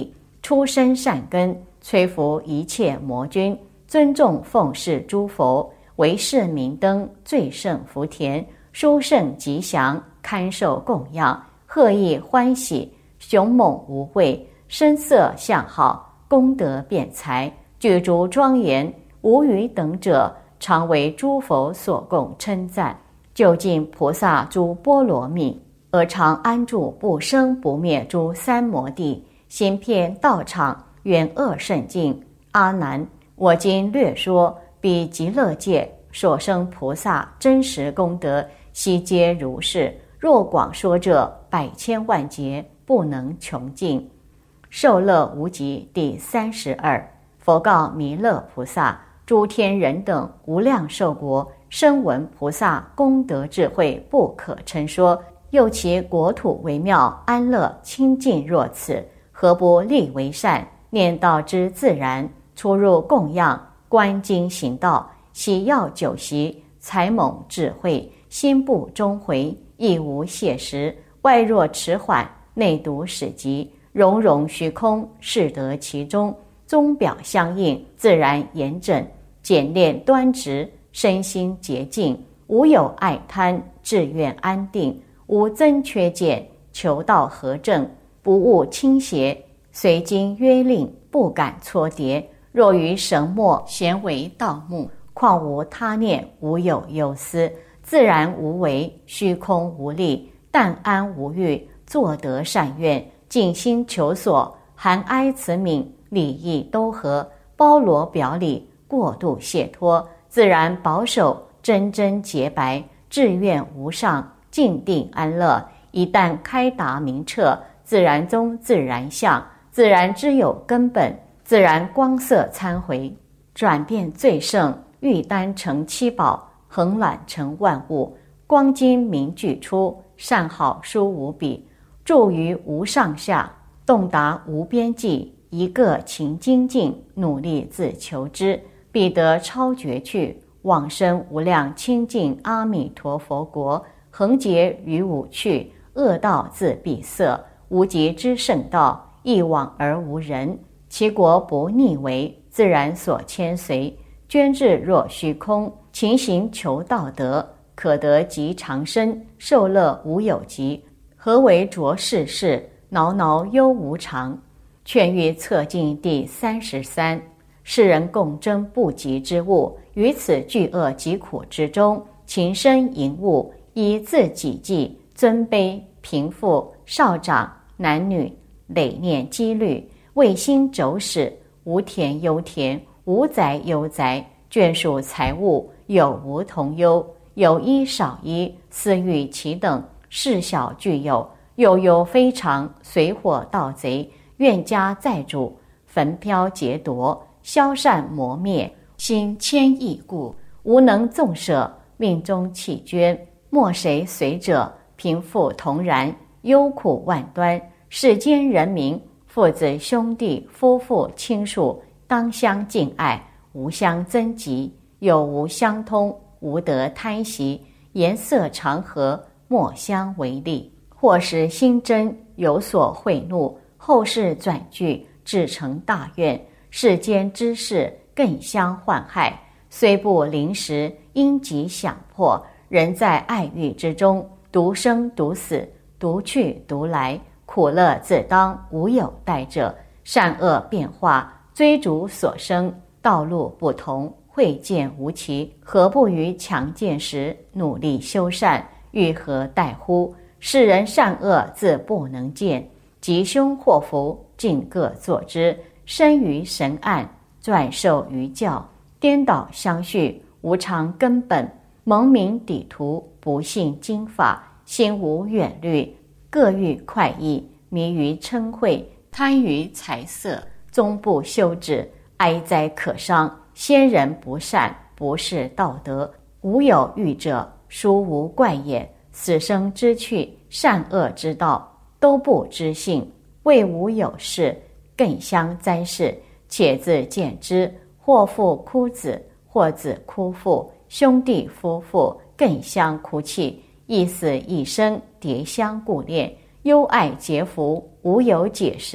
出生善根，摧伏一切魔君，尊重奉事诸佛，为世明灯，最胜福田，殊胜吉祥，堪受供养，贺意欢喜，雄猛无畏，声色相好，功德辩才，具足庄严，无余等者，常为诸佛所供称赞。究竟菩萨诸波罗蜜，而常安住不生不灭诸三摩地，行遍道场，远恶圣境。阿难，我今略说彼极乐界所生菩萨真实功德，悉皆如是。若广说者，百千万劫，不能穷尽。受乐无极第三十二。佛告弥勒菩萨：诸天人等无量寿国，声闻菩萨功德智慧不可称说，又其国土微妙，安乐清净若此，何不立为善？念道之自然，出入供养，观经行道，喜药酒席，才猛智慧，心不终回，亦无懈时。外若迟缓，内独始极，融融虚空，适得其中，宗表相应，自然严整，简练端直，身心洁净，无有爱贪，志愿安定，无增缺见，求道合正，不误倾斜，随经约令，不敢搓叠。若于神墨，咸为盗墓，况无他念，无有忧思，自然无为，虚空无力，但安无欲，作得善愿，尽心求所，含哀慈悯，礼义都合，包罗表里，过度解脱，自然保守，真真洁白，志愿无上，静定安乐。一旦开达明彻，自然宗自然相，自然之有根本，自然光色参回，转变最胜，玉丹成七宝，横览成万物，光金明具出，善好殊无比，住于无上下，洞达无边际，一个勤精进，努力自求之，必得超绝去，往生无量清净阿弥陀佛国，恒劫于五趣，恶道自闭塞，无极之圣道，一往而无人，其国不逆为，自然所牵随，捐至若虚空，勤行求道德，可得极长生，受乐无有极。何为浊世事？挠挠忧无常。劝喻策进第三十三。世人共争不及之物，于此巨恶疾苦之中，情深淫恶，以自己计，尊卑贫富少长男女，累念积虑，为心肘使，无田忧田，无宅忧宅，眷属财物，有无同忧，有一少一，私欲其等，事小具有，又有非常，随火盗贼，怨家债主，焚飘劫夺，消散磨灭，心谦抑故，无能纵舍，命中弃捐，莫谁随者，贫富同然，忧苦万端。世间人民，父子兄弟夫妇亲属，当相敬爱，无相增疾，有无相通，无得贪习，颜色常和，莫相为利。或使心真，有所贿怒，后世转句，至成大愿。世间之事更相患害，虽不临时，因即想破，人在爱欲之中，独生独死，独去独来，苦乐自当，无有待者。善恶变化，追逐所生，道路不同，慧见无期，何不于强健时努力修善？欲何待乎？世人善恶自不能见，吉凶祸福尽各作之。生于神暗，转受于教，颠倒相续，无常根本，蒙名抵图，不信经法，心无远虑，各欲快意，迷于嗔恚，贪于财色，终不休止，哀哉可伤。先人不善，不是道德，无有欲者，殊无怪也。死生之趣，善恶之道，都不知性，未无有事，更相沾视，且自见之。或父哭子，或子哭父，兄弟夫妇更相哭泣，一死一生，迭相顾恋，忧爱结福，无有解时，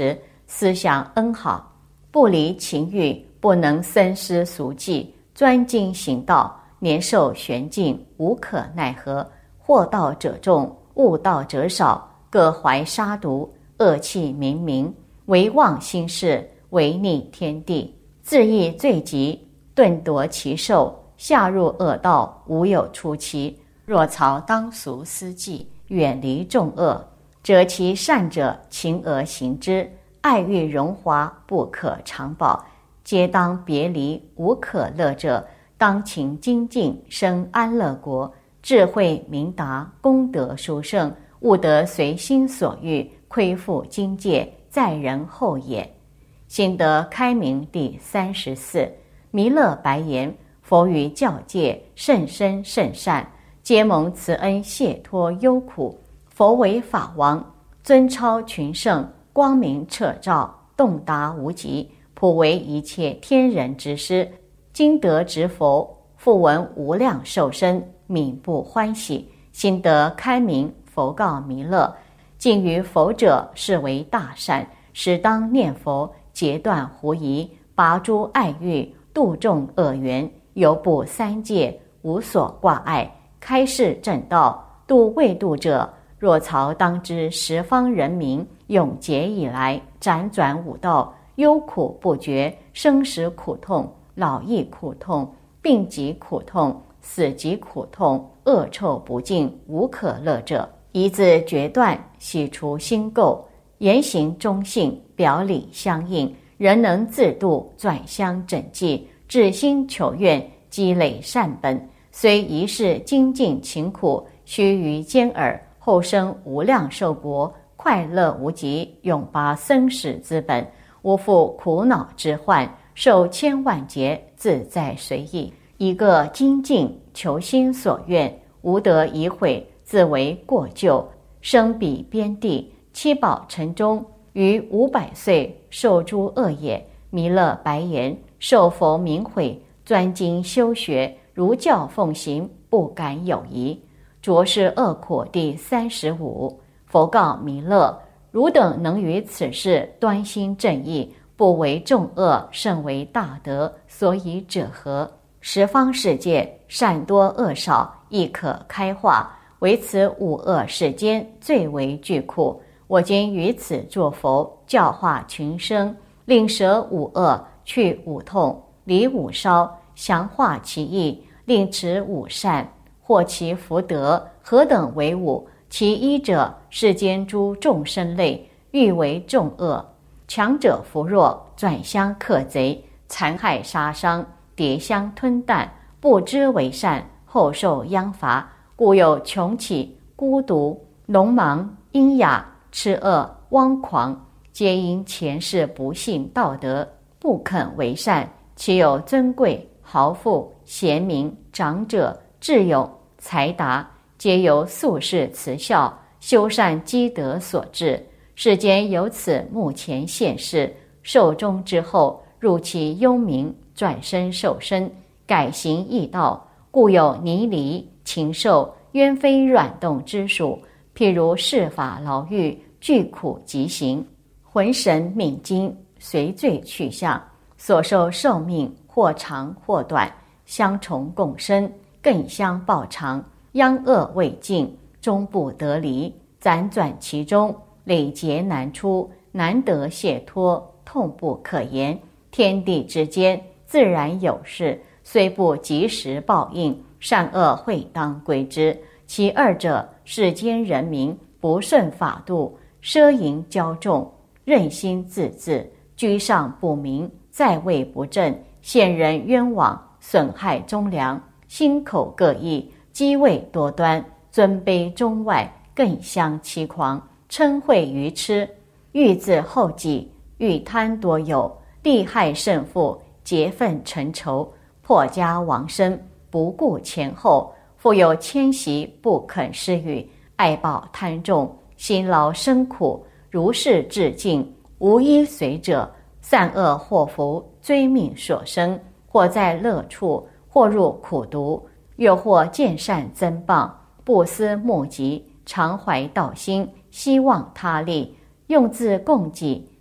思想恩好，不离情欲，不能深思俗计，专精行道，年寿玄尽，无可奈何。惑道者众，悟道者少，各怀杀毒，恶气冥冥，唯妄心事，违逆天地，自缢罪极，顿夺其寿，下入恶道，无有出期。若曹当俗思计，远离众恶，则其善者勤而行之，爱欲荣华，不可长保，皆当别离。无可乐者，当勤精进，生安乐国。智慧明达，功德殊胜，悟得随心所欲，亏负境界，在人后也。心得开明第三十四。弥勒白言：佛于教界甚深甚善，皆蒙慈恩解脱忧苦。佛为法王，尊超群圣，光明彻照，洞达无极，普为一切天人之师。今得值佛，复闻无量寿身，泯不欢喜。心得开明，佛告弥勒：敬于佛者，是为大善，实当念佛，截断狐疑，拔诸爱欲，度众恶缘，犹布三界，无所挂碍，开示正道，度未度者。若曹当知十方人民永劫以来辗转五道，忧苦不绝，生死苦痛，老易苦痛，病疾苦痛，死疾苦痛，恶臭不尽，无可乐者，一字决断，洗除心垢，言行忠信，表里相应，人能自度，转相整济，至心求愿，积累善本，虽一世精进勤苦，须臾间耳，后生无量寿国，快乐无极，永拔生死之本，无负苦恼之患，受千万劫，自在随意。一个精进，求心所愿，无得已悔，自为过咎，生彼边地，七宝城中，于五百岁，受诸恶也。弥勒白言：受佛明悔，专精修学，如教奉行，不敢有疑。着是恶苦第三十五。佛告弥勒：汝等能于此事端心正义，不为众恶，甚为大德，所以者何？十方世界善多恶少，亦可开化，唯此五恶世间最为巨苦。我今于此作佛，教化群生，令舍五恶，去五痛，离五烧，详化其意，令持五善，获其福德。何等为五？其一者，世间诸众生类，欲为众恶，强者扶弱，转相克贼，残害杀伤，迭相吞啖，不知为善，后受殃罚。故有穷奇、孤独、聋盲、阴哑、痴恶、妄狂，皆因前世不信道德，不肯为善。其有尊贵、豪富、贤明、长者、智勇、才达，皆由宿世慈孝、修善积德所致。世间由此目前现世，寿终之后，入其幽冥，转身受身，改行异道，故有泥离、禽兽、冤非软动之属。譬如世法牢狱，巨苦极刑，魂神命精，随罪去向，所受寿命或长或短，相重共生，更相报偿，殃恶未尽，终不得离，辗转其中，累劫难出，难得解脱，痛不可言。天地之间，自然有事，虽不及时报应，善恶会当归之。其二者，世间人民不顺法度，奢淫骄纵，任心自恣，居上不明，在位不正，陷人冤枉，损害忠良，心口各异，机位多端，尊卑中外，更相欺狂，嗔恚愚痴，欲自后己，欲贪多有，利害胜负，结愤成仇，破家亡身，不顾前后，复有迁徙，不肯施予，爱报贪重，辛劳生苦，如是至尽，无依随者，善恶祸福，追命所生，或在乐处，或入苦毒，又或见善增谤，不思目及，常怀道心，希望他利，用自供给，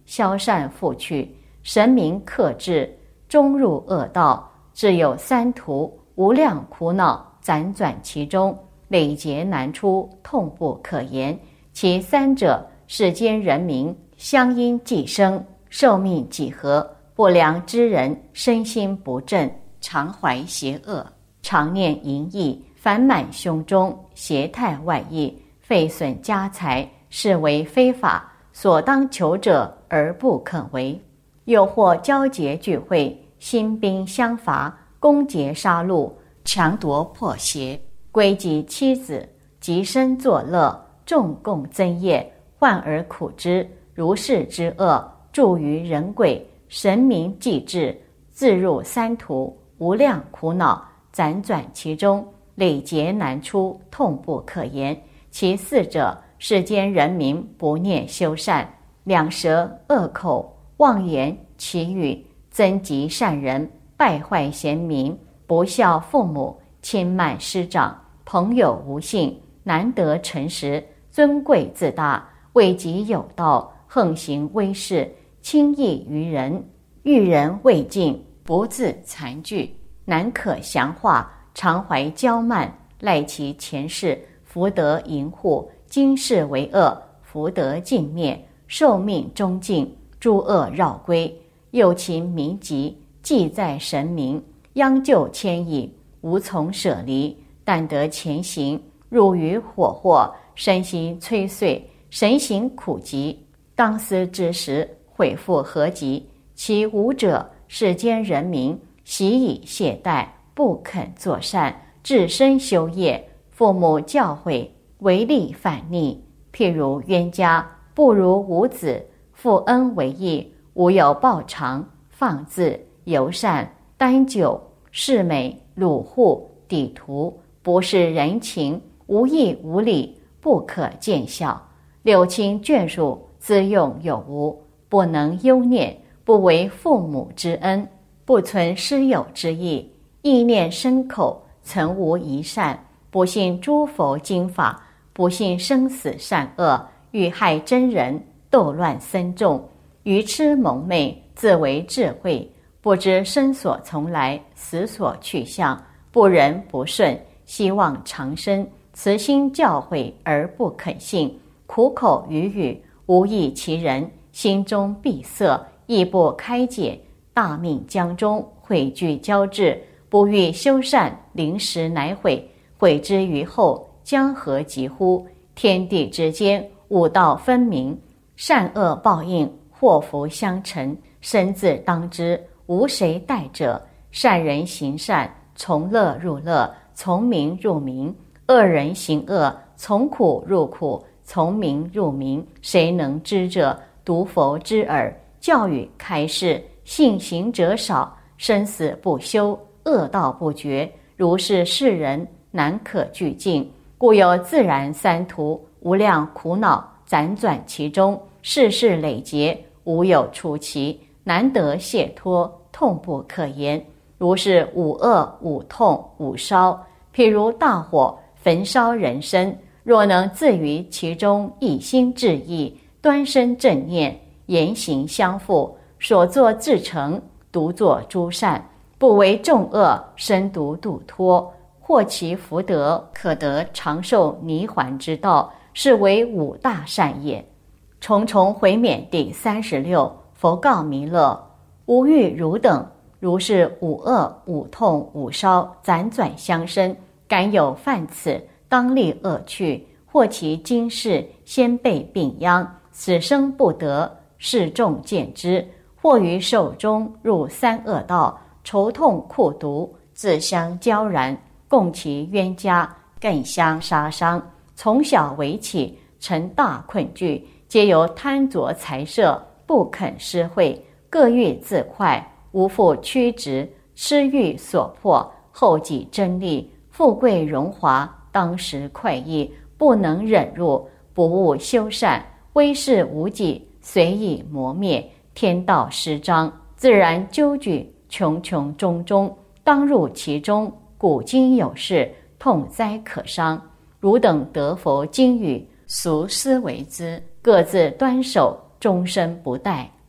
消散复去，神明克制，终入恶道，自有三途，无量苦恼辗转其中，累劫难出，痛不可言。其三者，世间人民相因既生，寿命几何，不良之人身心不正，常怀邪恶，常念淫逸，烦满胸中，邪态外溢，废损家财，是为非法，所当求者而不肯为。又或交结聚会，兴兵相伐，攻劫杀戮，强夺破邪，归及妻子，极身作乐，众共增业，患而苦之，如是之恶，著于人鬼，神明既至，自入三途，无量苦恼辗转其中，累劫难出，痛不可言。其四者，世间人民不念修善，两舌恶口，妄言绮语，增极善人，败坏贤民，不孝父母，轻慢师长，朋友无信，难得诚实，尊贵自大，为己有道，横行威势，轻易于人，遇人未敬，不自残惧，难可降化，常怀骄慢，赖其前世福德淫护，今世为恶，福德尽灭，寿命终尽，诸恶绕归，又其民疾，既在神明，央就牵引，无从舍离，但得前行，入于火祸，身心摧碎，神行苦疾，当思之时，悔复何及？其五者，世间人民习以懈怠，不肯作善，自身修业，父母教诲，违逆反逆。譬如冤家，不如无子，负恩为义，无有报偿，放肆尤善，耽久恃美，虏户抵徒，不是人情，无义无礼，不可见效。六亲眷属，资用有无，不能忧念，不为父母之恩，不存师友之意，意念深口，曾无一善，不信诸佛经法，不信生死善恶，欲害真人，斗乱僧众，愚痴蒙昧，自为智慧，不知生所从来，死所去向，不仁不顺，希望长生，慈心教诲而不肯信，苦口语语，无益其人，心中闭塞，亦不开解，大命将终，悔惧交至，不欲修善，临时乃悔，悔之于后，将何及乎？天地之间，五道分明，善恶报应，祸福相承，身自当之，无谁代者。善人行善，从乐入乐，从明入明；恶人行恶，从苦入苦，从明入明。谁能知者？独佛之耳。教育开示，信行者少，生死不休，恶道不绝，如是世人，难可俱尽。故有自然三途，无量苦恼辗转其中，世事累劫，无有出期，难得解脱，痛不可言。如是五恶五痛五烧，譬如大火焚烧人身，若能自于其中一心致意，端身正念，言行相符，所作自成，独作诸善，不为众恶，身独度脱，获其福德，可得长寿泥环之道，是为五大善也。重重回免第三十六，佛告弥勒：无欲汝等，如是五恶五痛五烧辗转相生，敢有犯此，当立恶趣，或其今世先被病殃，此生不得，示众见之；或于寿中入三恶道，愁痛苦毒，自相交然，共其冤家，更相杀伤。从小为起，成大困惧，皆由贪着财色，不肯施惠，各欲自快，无复屈直，痴欲所迫，后己争利，富贵荣华，当时快意，不能忍辱，不务修善，威势无己，随意磨灭，天道失章，自然纠举，穷穷中中，当入其中，古今有事，痛哉可伤。汝等得佛经语，俗思为之，各自端守，终身不殆。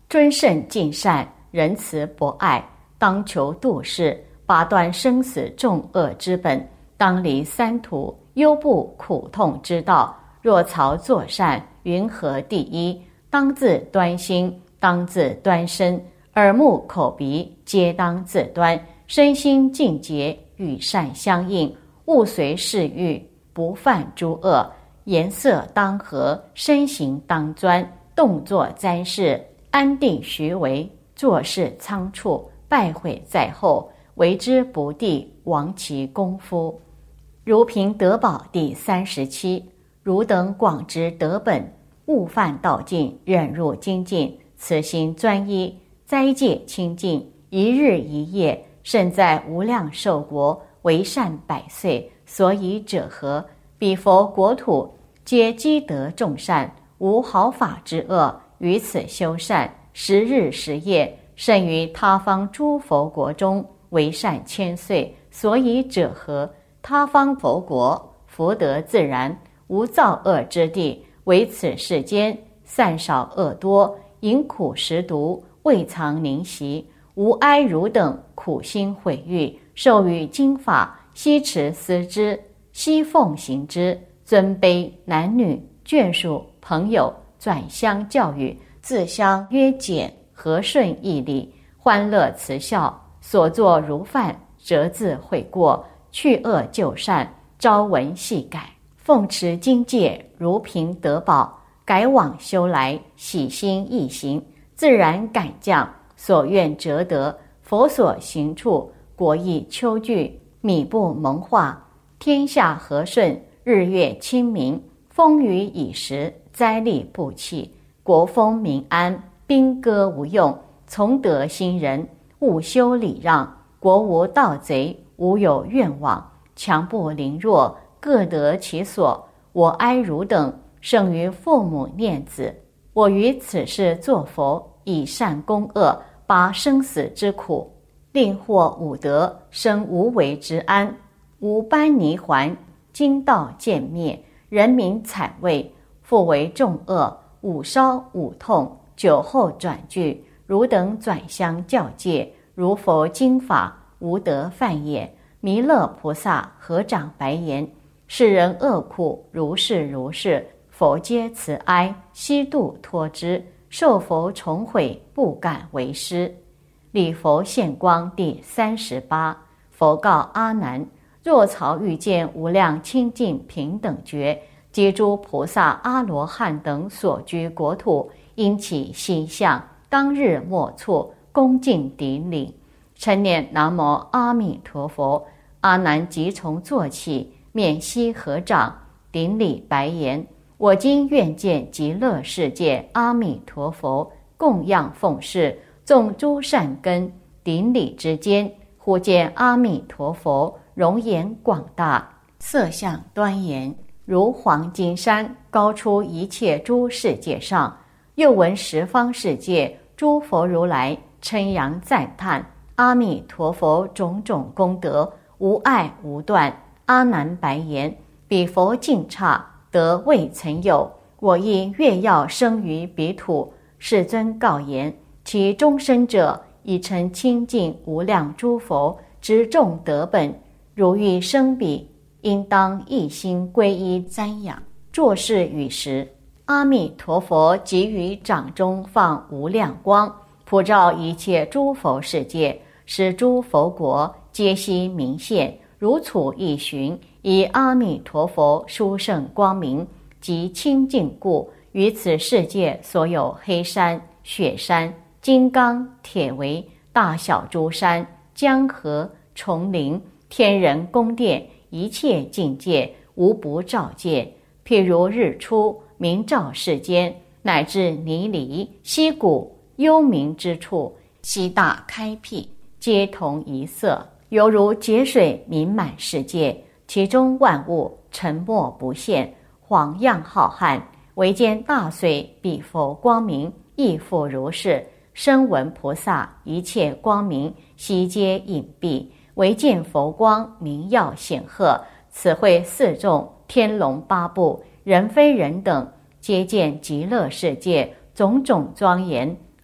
尊圣敬善，仁慈博爱，当求度世，拔断生死重恶之本，当离三途，忧怖苦痛之道。若曹作善，云何第一？当自端心，当自端身，耳目口鼻皆当自端，身心净洁，与善相应，勿随世欲，不犯诸恶。颜色当和，身形当专，动作瞻视，安定徐为，做事仓促，败毁在后，为之不第，亡其功夫。如凭德宝第三十七，汝等广知德本，勿犯道径，忍辱精进，慈心专一，斋戒清净，一日一夜，甚在无量寿国，为善百岁。所以者何？彼佛国土皆积德众善，无毫法之恶，于此修善，十日十夜，甚于他方诸佛国中，为善千岁。所以者何？他方佛国，福德自然，无造恶之地，唯此世间，善少恶多，饮苦食毒，未藏宁息。吾哀汝等苦心毁誉，授予经法，悉持思之，悉奉行之。尊卑男女眷属朋友转相教育，自相约简，和顺义理，欢乐慈笑，所作如犯，折自悔过，去恶就善，朝闻夕改，奉持经戒，如凭德宝，改往修来，喜心易行，自然感降，所愿折得。佛所行处，国益秋具，米不蒙化，天下和顺，日月清明，风雨已时，灾厉不弃，国风民安，兵戈无用，从德兴人，勿修礼让，国无盗贼，无有怨枉，强不凌弱，各得其所。我哀汝等，胜于父母念子。我于此世作佛，以善攻恶，拔生死之苦，令获五德，生无为之安。无班泥环，经道渐灭，人民惨畏，复为众恶，五烧五痛，酒后转句。汝等转相教戒，如佛经法，无得犯也。弥勒菩萨合掌白言：世人恶苦，如是如是，佛皆慈哀，悉度脱之。受佛重悔，不敢为师。礼佛现光第三十八。佛告阿难：若曹遇见无量清净平等觉，及诸菩萨阿罗汉等所居国土，因起心相，当日莫错，恭敬顶礼，称念南无阿弥陀佛。阿难即从坐起，面悉合掌，顶礼白言：我今愿见极乐世界阿弥陀佛，供养奉事，种诸善根。顶礼之间，忽见阿弥陀佛容颜广大，色相端严，如黄金山，高出一切诸世界上。又闻十方世界诸佛如来称扬赞叹阿弥陀佛种种功德，无碍无断。阿难白言：彼佛净刹，得未曾有，我亦愿要生于彼土。世尊告言：其终身者，已成清净无量诸佛之众德本，如欲生彼，应当一心皈依瞻仰。作是语时，阿弥陀佛即于掌中放无量光，普照一切诸佛世界，使诸佛国皆悉明现，如处一寻。以阿弥陀佛殊胜光明及清净故，于此世界所有黑山、雪山、金刚、铁围、大小诸山、江河、丛林、天人宫殿，一切境界，无不照见。譬如日出，明照世间，乃至泥犁、溪谷、幽冥之处，悉大开辟，皆同一色，犹如节水明满世界，其中万物沉默不现，晃漾浩瀚。唯见大水彼佛光明，亦复如是。声闻菩萨一切光明，悉皆隐蔽，唯见佛光明耀显赫。此会四众天龙八部，人非人等，皆见极乐世界种种庄严。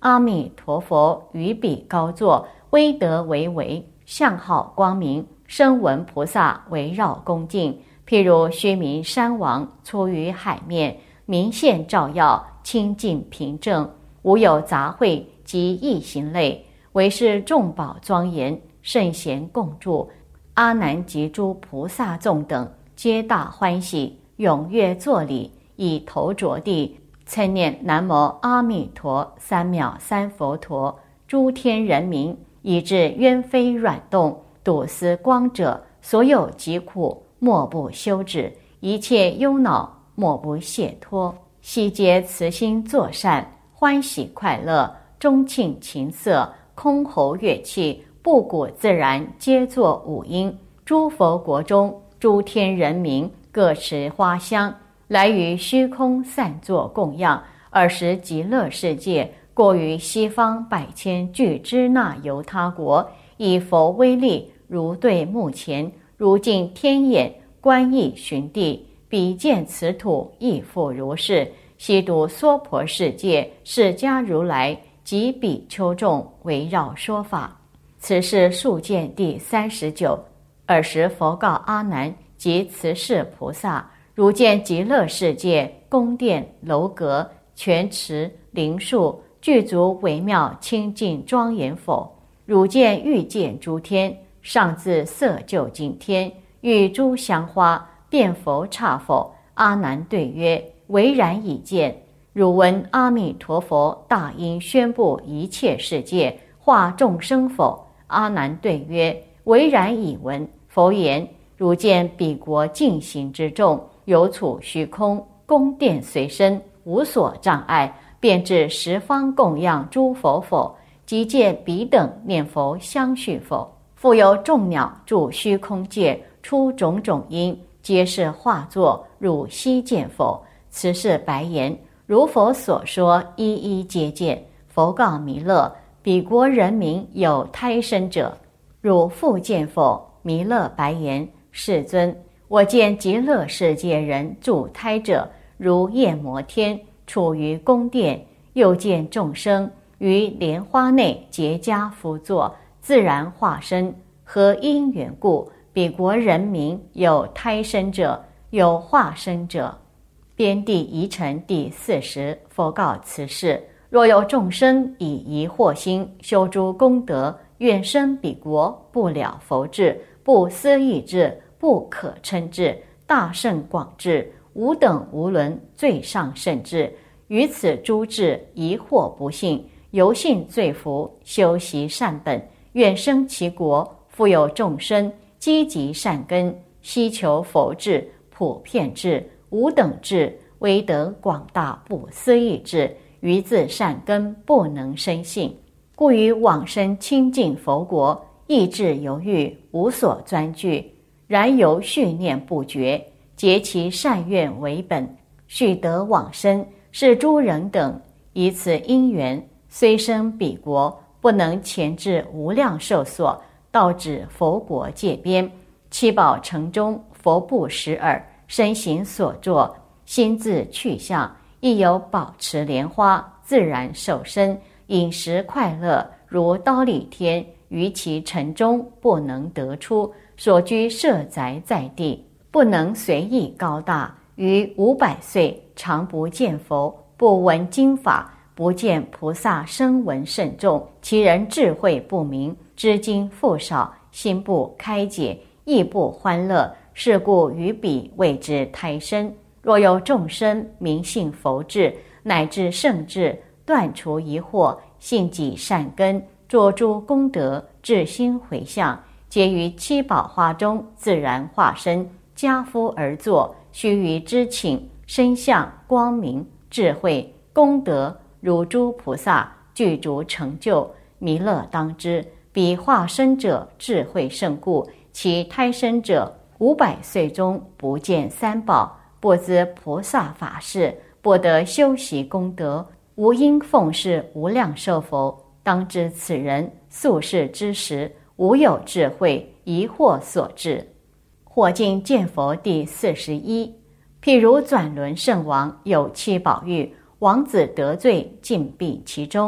阿弥陀佛于彼高坐，威德巍巍，相好光明，声闻菩萨围绕恭敬。譬如须弥山王出于海面，明现照耀，清净平正，无有杂秽及异行类，唯是众宝庄严，圣贤共住。阿难及诸菩萨众等皆大欢喜，踊跃作礼，以头着地，称念南无阿弥陀三藐三佛陀。诸天人民以至冤非软动，睹思光者，所有疾苦莫不休止，一切忧恼莫不解脱。悉皆慈心作善，欢喜快乐，钟磬琴瑟，箜篌乐器，布谷自然，皆作五音。诸佛国中，诸天人民各持花香，来于虚空散作供养。尔时极乐世界过于西方百千俱支那由他国，以佛威力如对目前，如镜天眼，观意寻地，比见此土亦复如是。悉读娑婆世界释迦如来及比丘众围绕说法。此是数见第三十九。尔时佛告阿难及慈氏菩萨：如见极乐世界宫殿楼阁泉池灵树具足微妙清净庄严否？汝见欲见诸天，上自色究竟天，欲诸香花遍佛刹否？阿难对曰：唯然已见。汝闻阿弥陀佛大音宣布一切世界化众生否？阿难对曰：唯然已闻。佛言：汝见彼国尽行之众，有处虚空，宫殿随身，无所障碍，便至十方供养诸佛否？即见彼等念佛相续否？复有众鸟住虚空界，出种种音，皆是化作，汝悉见否？慈氏白言：如佛所说，一一皆见。佛告弥勒：彼国人民有胎生者，汝复见否？弥勒白言：世尊，我见极乐世界人住胎者，如夜摩天，处于宫殿，又见众生于莲花内结跏趺坐，自然化身。何因缘故？彼国人民有胎生者，有化身者。边地遗尘第四十。佛告慈氏：若有众生以疑惑心修诸功德，愿生彼国，不了佛智，不思议智，不可称智，大圣广智，无等无伦，最上圣智。于此诸智疑惑不信，由信罪福，修习善本，愿生其国。复有众生积极善根，希求佛智、普遍智、无等智，威德广大不思议智，于自善根不能生信，故于往生清净佛国，意志犹豫，无所专据，然由续念不绝，结其善愿为本，续得往生。是诸人等以此因缘，虽生彼国，不能前至无量寿所，到指佛国界边，七宝城中，佛不识耳，身形所作，心自去向，亦有宝池莲花，自然受身，饮食快乐，如忉利天，于其城中不能得出，所居舍宅在地，不能随意高大。于五百岁常不见佛，不闻经法，不见菩萨声闻甚众，其人智慧不明，知经复少，心不开解，亦不欢乐，是故于彼谓之胎生。若有众生明信佛智，乃至圣智，断除疑惑，信己善根，作诸功德，至心回向，皆于七宝花中自然化身，跏趺而坐，须臾之请，身相光明智慧功德，如诸菩萨具足成就。弥勒当知，彼化身者智慧胜故，其胎生者五百岁中不见三宝，不知菩萨法事，不得修习功德，无因奉事无量寿佛。当知此人宿世之时，无有智慧，疑惑所致。或经见佛第四十一。譬如转轮圣王有七宝玉，王子得罪，禁闭其中，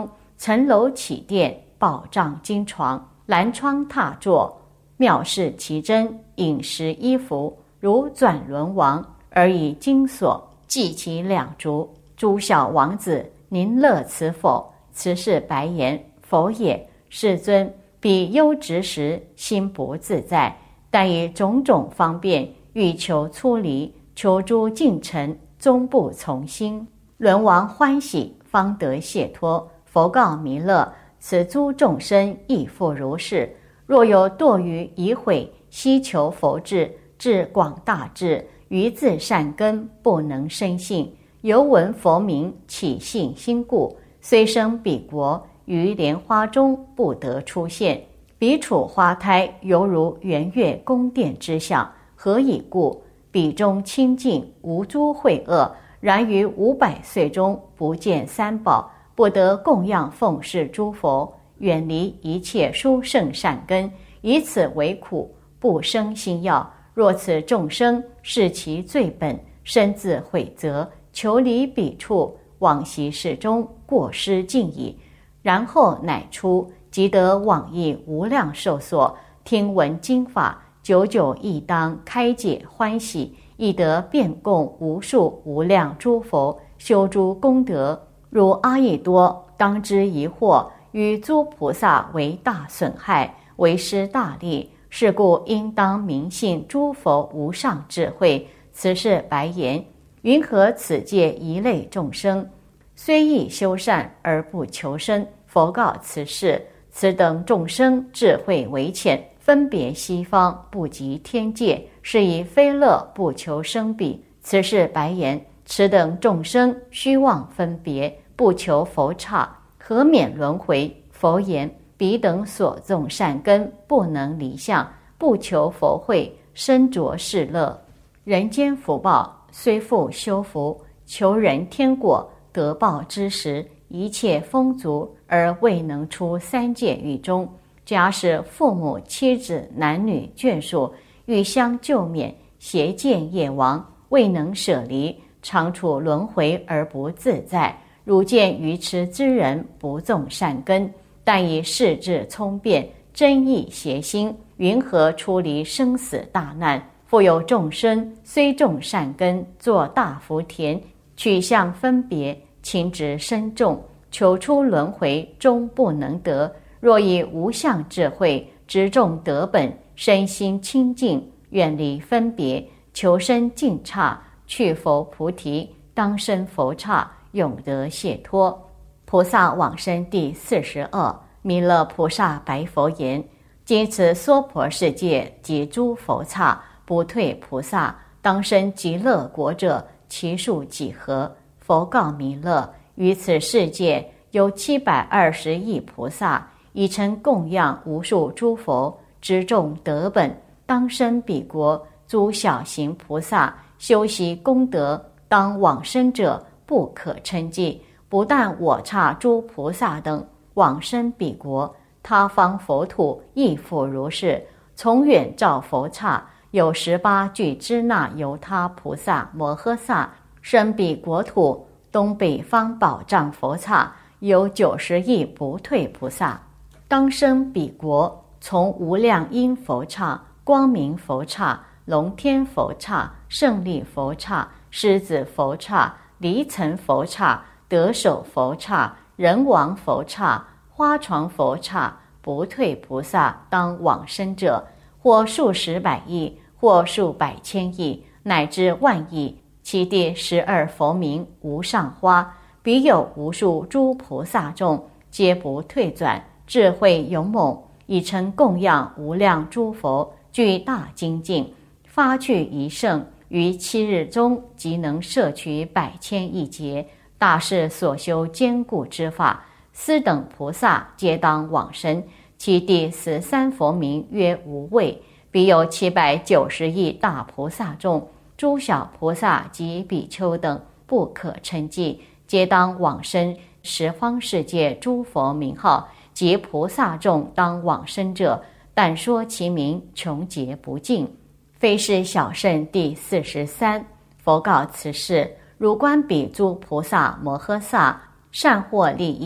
层楼起殿，宝帐金床，蓝窗踏座，妙事奇珍，饮食衣服，如转轮王，而以金锁系其两足。诸小王子，您乐此否？慈氏白言：否也。世尊，彼忧执时，心不自在，但以种种方便，欲求出离，求诸近臣，终不从心。轮王欢喜，方得解脱。佛告弥勒：此诸众生亦复如是。若有堕于疑毁，希求佛智，至广大智，于自善根不能生信，犹闻佛名，起信心故，虽生彼国，于莲花中不得出现。彼处花胎，犹如圆月宫殿之相。何以故？彼中清净，无诸秽恶，然于五百岁中不见三宝，不得供养奉事诸佛，远离一切殊胜善根，以此为苦，不生心要。若此众生是其罪本，身自悔责，求离彼处，往昔世中过失尽矣。然后乃出，即得往诣无量寿所，听闻经法，久久亦当开解欢喜，亦得遍供无数无量诸佛，修诸功德。如阿逸多当知疑惑，与诸菩萨为大损害，为失大利。是故应当明信诸佛无上智慧。此是白言：云何此界一类众生，虽亦修善而不求生？佛告此事：此等众生智慧为浅，分别西方，不及天界，是以非乐不求生彼。此是白言：此等众生虚妄分别，不求佛刹，何免轮回？佛言：彼等所种善根不能离相，不求佛慧，身着世乐。人间福报虽复修福，求人天果得报之时，一切丰足，而未能出三界狱中。假使父母妻子男女眷属欲相救免，邪见业亡，未能舍离，常处轮回而不自在。汝见愚痴之人不种善根，但以世智聪辩，真意邪心，云何出离生死大难？复有众生虽种善根，作大福田，取向分别，情执深重，求出轮回，终不能得。若以无相智慧，直种德本，身心清净，远离分别，求生净刹，去佛菩提，当生佛刹，永得解脱。菩萨往生第四十二。弥勒菩萨白佛言：今此娑婆世界及诸佛刹，不退菩萨当生极乐国者，其数几何？佛告弥勒：于此世界有七百二十亿菩萨，已曾供养无数诸佛，知众德本，当生彼国。诸小行菩萨修习功德，当往生者不可称计。不但我刹诸菩萨等往生彼国，他方佛土亦复如是。从远照佛刹，有十八具支那由他菩萨摩诃萨生彼国土。东北方宝藏佛刹有九十亿不退菩萨，当生彼国。从无量音佛刹、光明佛刹、龙天佛刹、胜利佛刹、狮子佛刹、离尘佛刹、得手佛刹、人王佛刹、花床佛刹，不退菩萨当往生者，或数十百亿，或数百千亿，乃至万亿。其第十二佛名无上花，彼有无数诸菩萨众，皆不退转，智慧勇猛，已成供养无量诸佛，具大精进，发去一圣，于七日中即能摄取百千亿劫。大士所修坚固之法，斯等菩萨皆当往生。其第十三佛名曰无畏，彼有七百九十亿大菩萨众，诸小菩萨及比丘等不可称计，皆当往生。十方世界诸佛名号及菩萨众当往生者，但说其名穷劫不尽。非是小圣第四十三。佛告此事：汝观彼诸菩萨摩诃萨善获利益，若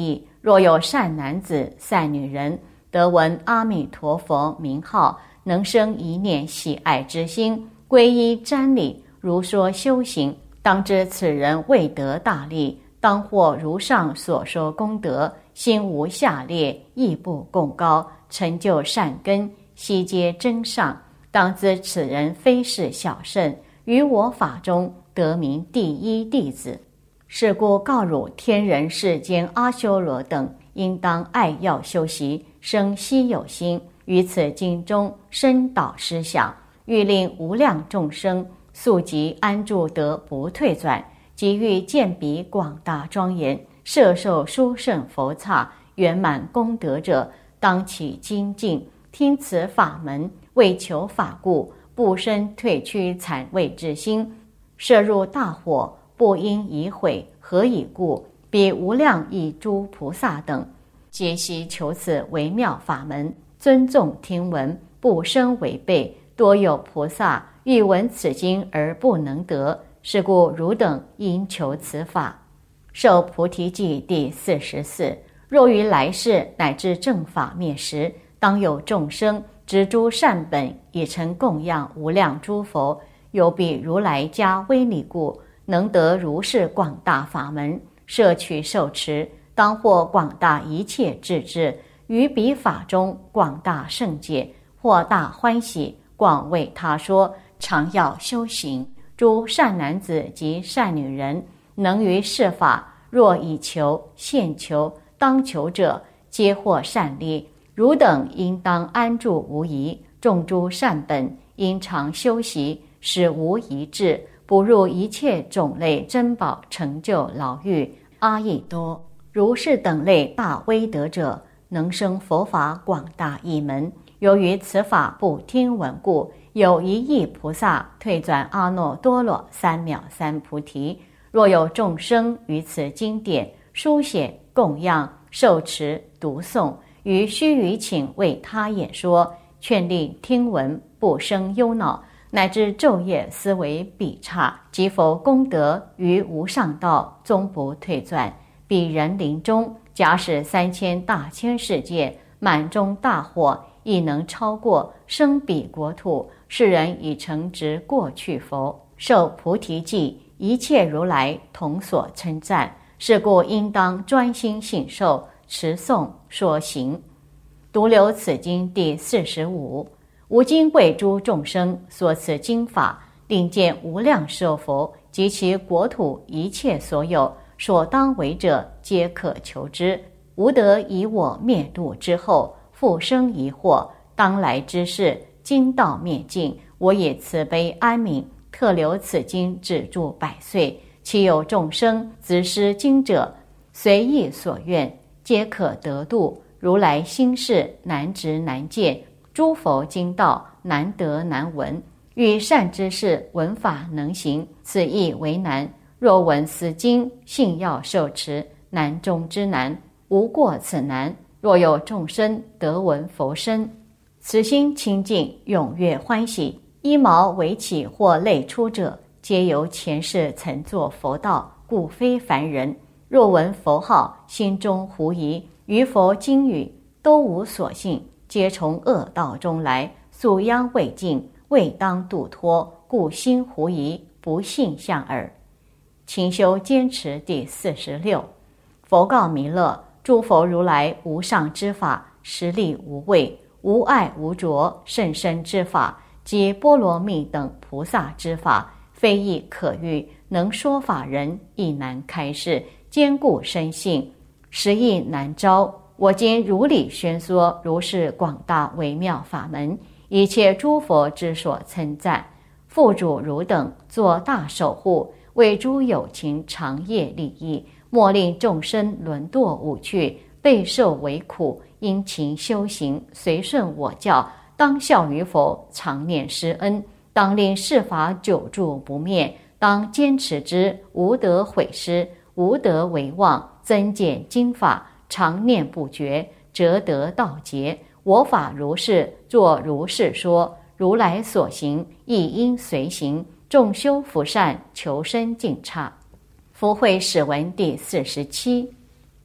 若有善男子、善女人，得闻阿弥陀佛名号，能生一念喜爱之心，皈依瞻礼，如说修行，当知此人未得大利，当获如上所说功德，心无下劣，亦不共高，成就善根，悉皆真上。当知此人非是小圣，于我法中得名第一弟子。是故告汝天人世间阿修罗等，应当爱要修习，生希有心，于此经中深导思想，欲令无量众生速即安住得不退转，即欲见彼广大庄严，摄受殊胜佛刹，圆满功德者，当起精进，听此法门，为求法故，不生退屈谄畏之心，摄入大火，不应已毁。何以故？彼无量亿诸菩萨等，皆悉求此微妙法门，尊重听闻，不生违背。多有菩萨欲闻此经而不能得，是故汝等应求此法。受菩提记第四十四。若于来世乃至正法灭时，当有众生执诸善本，以成供养无量诸佛，有彼如来加威力故，能得如是广大法门，摄取受持，当获广大一切智智，于彼法中广大圣解，获大欢喜，广为他说，常要修行。诸善男子及善女人，能于是法，若以求、现求、当求者，皆获善利。汝等应当安住无疑，种诸善本，应常修习，使无疑智，不入一切种类珍宝成就牢狱。阿逸多，如是等类大威德者，能生佛法广大一门。由于此法不听闻故，有一亿菩萨退转阿耨多罗三藐三菩提。若有众生于此经典书写、供养、受持、读诵，于须臾请为他演说，劝令听闻，不生忧恼，乃至昼夜思维彼刹，即否功德于无上道，终不退转。彼人临终，假使三千大千世界满中大火，亦能超过，生彼国土。世人已成执过去佛，受菩提记，一切如来同所称赞。是故应当专心信受，持诵说行。独留此经第四十五。吾今为诸众生所持经法，令见无量寿佛及其国土一切所有所当为者，皆可求之。吾得以我灭度之后，复生疑惑，当来之事，经道灭尽，我也慈悲安悯，特留此经止住百岁。其有众生执施经者，随意所愿，皆可得度。如来心事难执难见，诸佛经道难得难闻。欲善知识闻法能行，此亦为难。若闻此经，信要受持，难中之难，无过此难。若有众生得闻佛声，此心清净，踊跃欢喜，衣毛为起或类出者，皆由前世曾作佛道，故非凡人。若闻佛号，心中狐疑，于佛经语都无所信，皆从恶道中来，宿殃未尽，未当度脱，故心狐疑，不信向耳。勤修坚持第四十六。佛告弥勒：诸佛如来无上之法，实力无畏，无碍无着，甚深之法，即波罗蜜等菩萨之法，非亦可喻，能说法人亦难开示，坚固深信，实亦难招。我今如理宣说如是广大微妙法门，一切诸佛之所称赞。父主汝等作大守护，为诸有情长业利益，莫令众生沦堕五趣，备受为苦。殷勤修行，随顺我教，当效于佛，常念施恩。当令是法久住不灭，当坚持之，无得毁失，无得为妄。增减经法，常念不绝，则得道劫。我法如是，作如是说。如来所行，亦应随行。众修福善，求生净刹。福慧始文第四十七。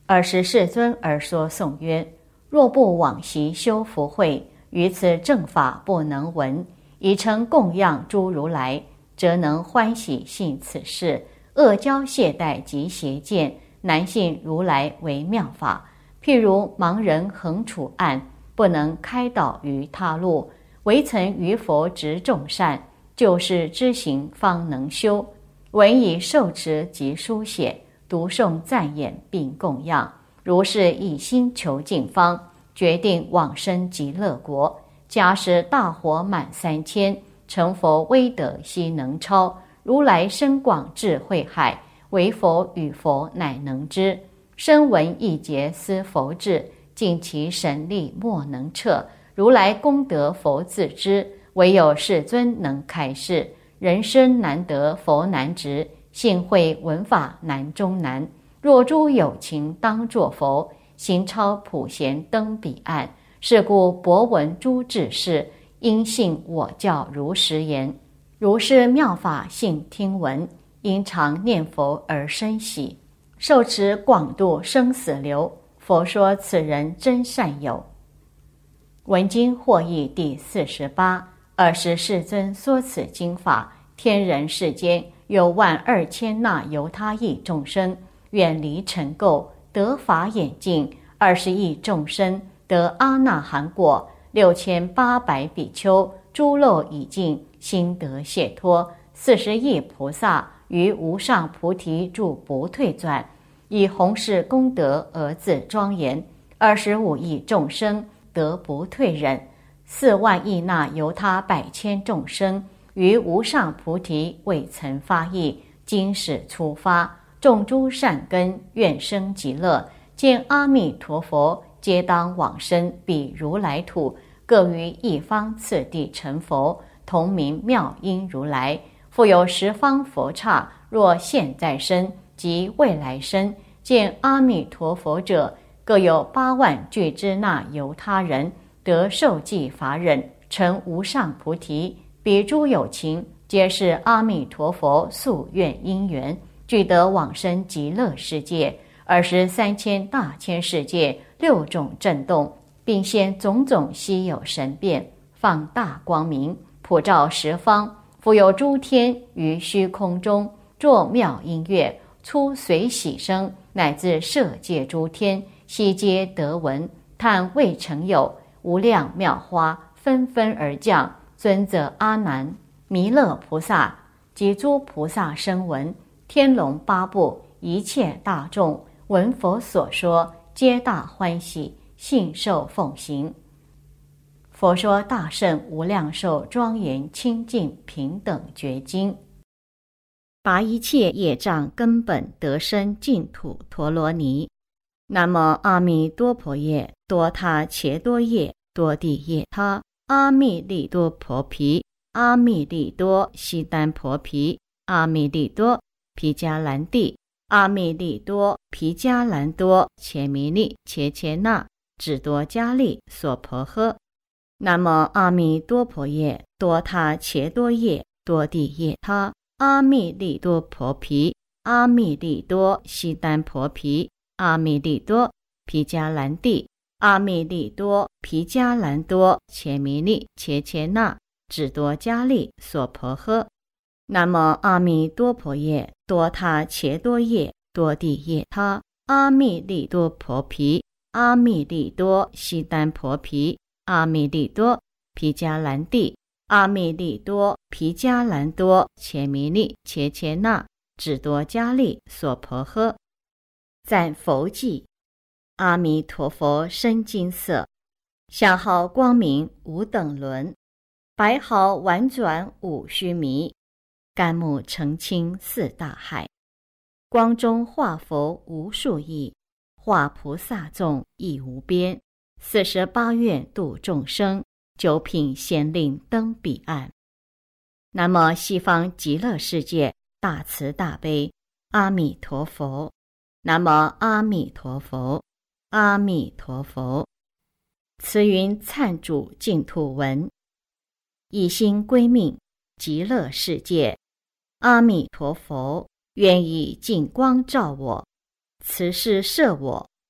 尔时世尊而说颂曰：若不往昔修福慧，于此正法不能闻，以成供养诸如来，则能欢喜信此事。恶交懈怠及邪见，难信如来为妙法。譬如盲人横处暗，不能开导于他路，唯曾于佛执众善，就是知行方能修。闻以受持及书写，读诵赞言并供养，如是一心求净方，决定往生极乐国。假使大火满三千，成佛威德悉能超。如来深广智慧海，唯佛与佛乃能知。深闻一劫思佛智，尽其神力莫能测。如来功德佛自知，唯有世尊能开示。人生难得佛难值，幸会闻法难中难。若诸有情当作佛，行超普贤登彼岸。是故博闻诸智士，因信我教如实言。如是妙法信听闻，因常念佛而生喜，受持广度生死流。佛说此人真善友。文经获益第四十八。尔时世尊说此经法，天人世间有万二千那由他亿众生，远离尘垢，得法眼净；二十亿众生得阿那含果；六千八百比丘诸漏已尽，心得解脱；四十亿菩萨于无上菩提住不退转，以弘誓功德而自庄严；二十五亿众生得不退忍；四万亿那由他百千众生于无上菩提未曾发意，今始初发，种诸善根，愿生极乐，见阿弥陀佛，皆当往生彼如来土，各于一方次第成佛，同名妙音如来。复有十方佛刹，若现在生及未来生，见阿弥陀佛者，各有八万俱之那由他人，得受记法忍，成无上菩提。彼诸有情，皆是阿弥陀佛夙愿因缘，俱得往生极乐世界。二十三千大千世界，六种震动，并现种种稀有神变，放大光明，普照十方。复有诸天于虚空中作妙音乐，出随喜声，乃至摄界诸天，悉皆得闻。叹未曾有，无量妙花纷纷而降。尊者阿难、弥勒菩萨及诸菩萨声闻、天龙八部一切大众闻佛所说，皆大欢喜，信受奉行。佛说大圣无量寿庄严清净平等觉经，拔一切业障根本得生净土陀罗尼。南无阿弥多婆耶多他伽多耶多地耶他阿弥利多婆毗阿弥利多悉丹婆毗阿弥利多毗迦兰帝阿弥利多毗迦兰多切弥利切切那只多迦利娑婆诃。南无阿弥多婆耶多他伽多耶多地耶他阿弥利多婆毗阿弥利多悉丹婆毗阿弥利多毗迦兰帝阿弥利多毗迦兰多切弥利切切那只多迦利娑婆诃。南无阿弥多婆耶多他伽多耶多地耶他阿弥利多婆毗阿弥利多悉丹婆毗阿弥利多毗迦兰帝阿弥利多毗迦兰多切弥利切切那只多迦利娑婆诃。赞佛偈。阿弥陀佛身金色，相好光明无等伦，白毫婉转五须弥，甘木澄清四大海。光中化佛无数亿，化菩萨众亦无边。四十八愿度众生，九品仙令登彼岸。南无西方极乐世界大慈大悲阿弥陀佛。南无阿弥陀佛。阿弥陀佛。慈云忏主净土文。一心归命极乐世界，阿弥陀佛愿以净光照我，慈氏摄我，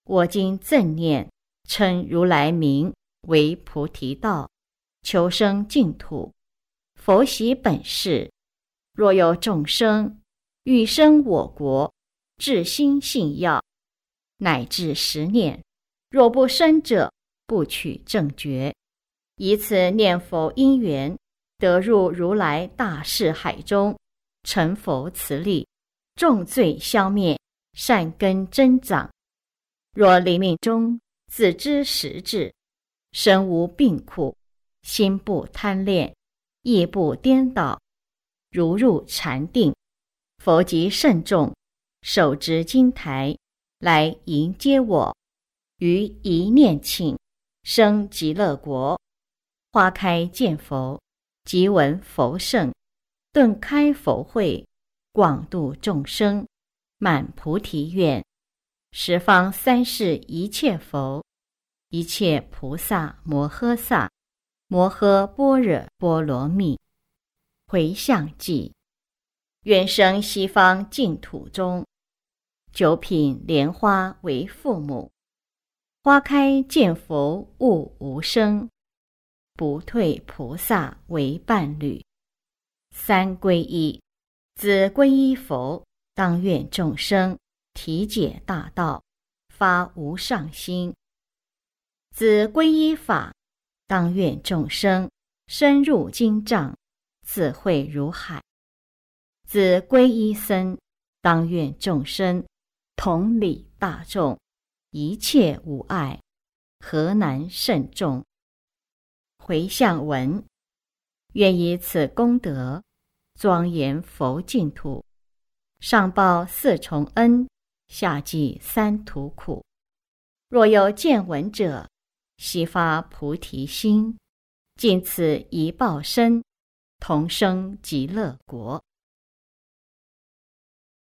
我今正念，称如来名为菩提道，求生净土。佛习本事，若有众生欲生我国，至心信要，乃至十念，若不生者，不取正觉。以此念佛因缘，得入如来大士海中，成佛慈力，重罪消灭，善根增长。若临命中自知实质，身无病苦，心不贪恋，意不颠倒，如入禅定，佛即慎重，手执金台来迎接我，于一念庆，生极乐国。花开见佛，即闻佛圣，顿开佛慧，广度众生，满菩提愿。十方三世一切佛，一切菩萨摩诃萨，摩诃般若波罗蜜。回向偈：愿生西方净土中，九品莲花为父母。花开见佛悟无生，不退菩萨为伴侣。三皈依，自皈依佛，当愿众生体解大道，发无上心；自皈依法，当愿众生深入经藏，智慧如海；自皈依僧，当愿众生同理大众，一切无碍，何难甚众。回向文：愿以此功德，庄严佛净土，上报四重恩，下济三途苦。若有见闻者，悉发菩提心，尽此一报身，同生极乐国。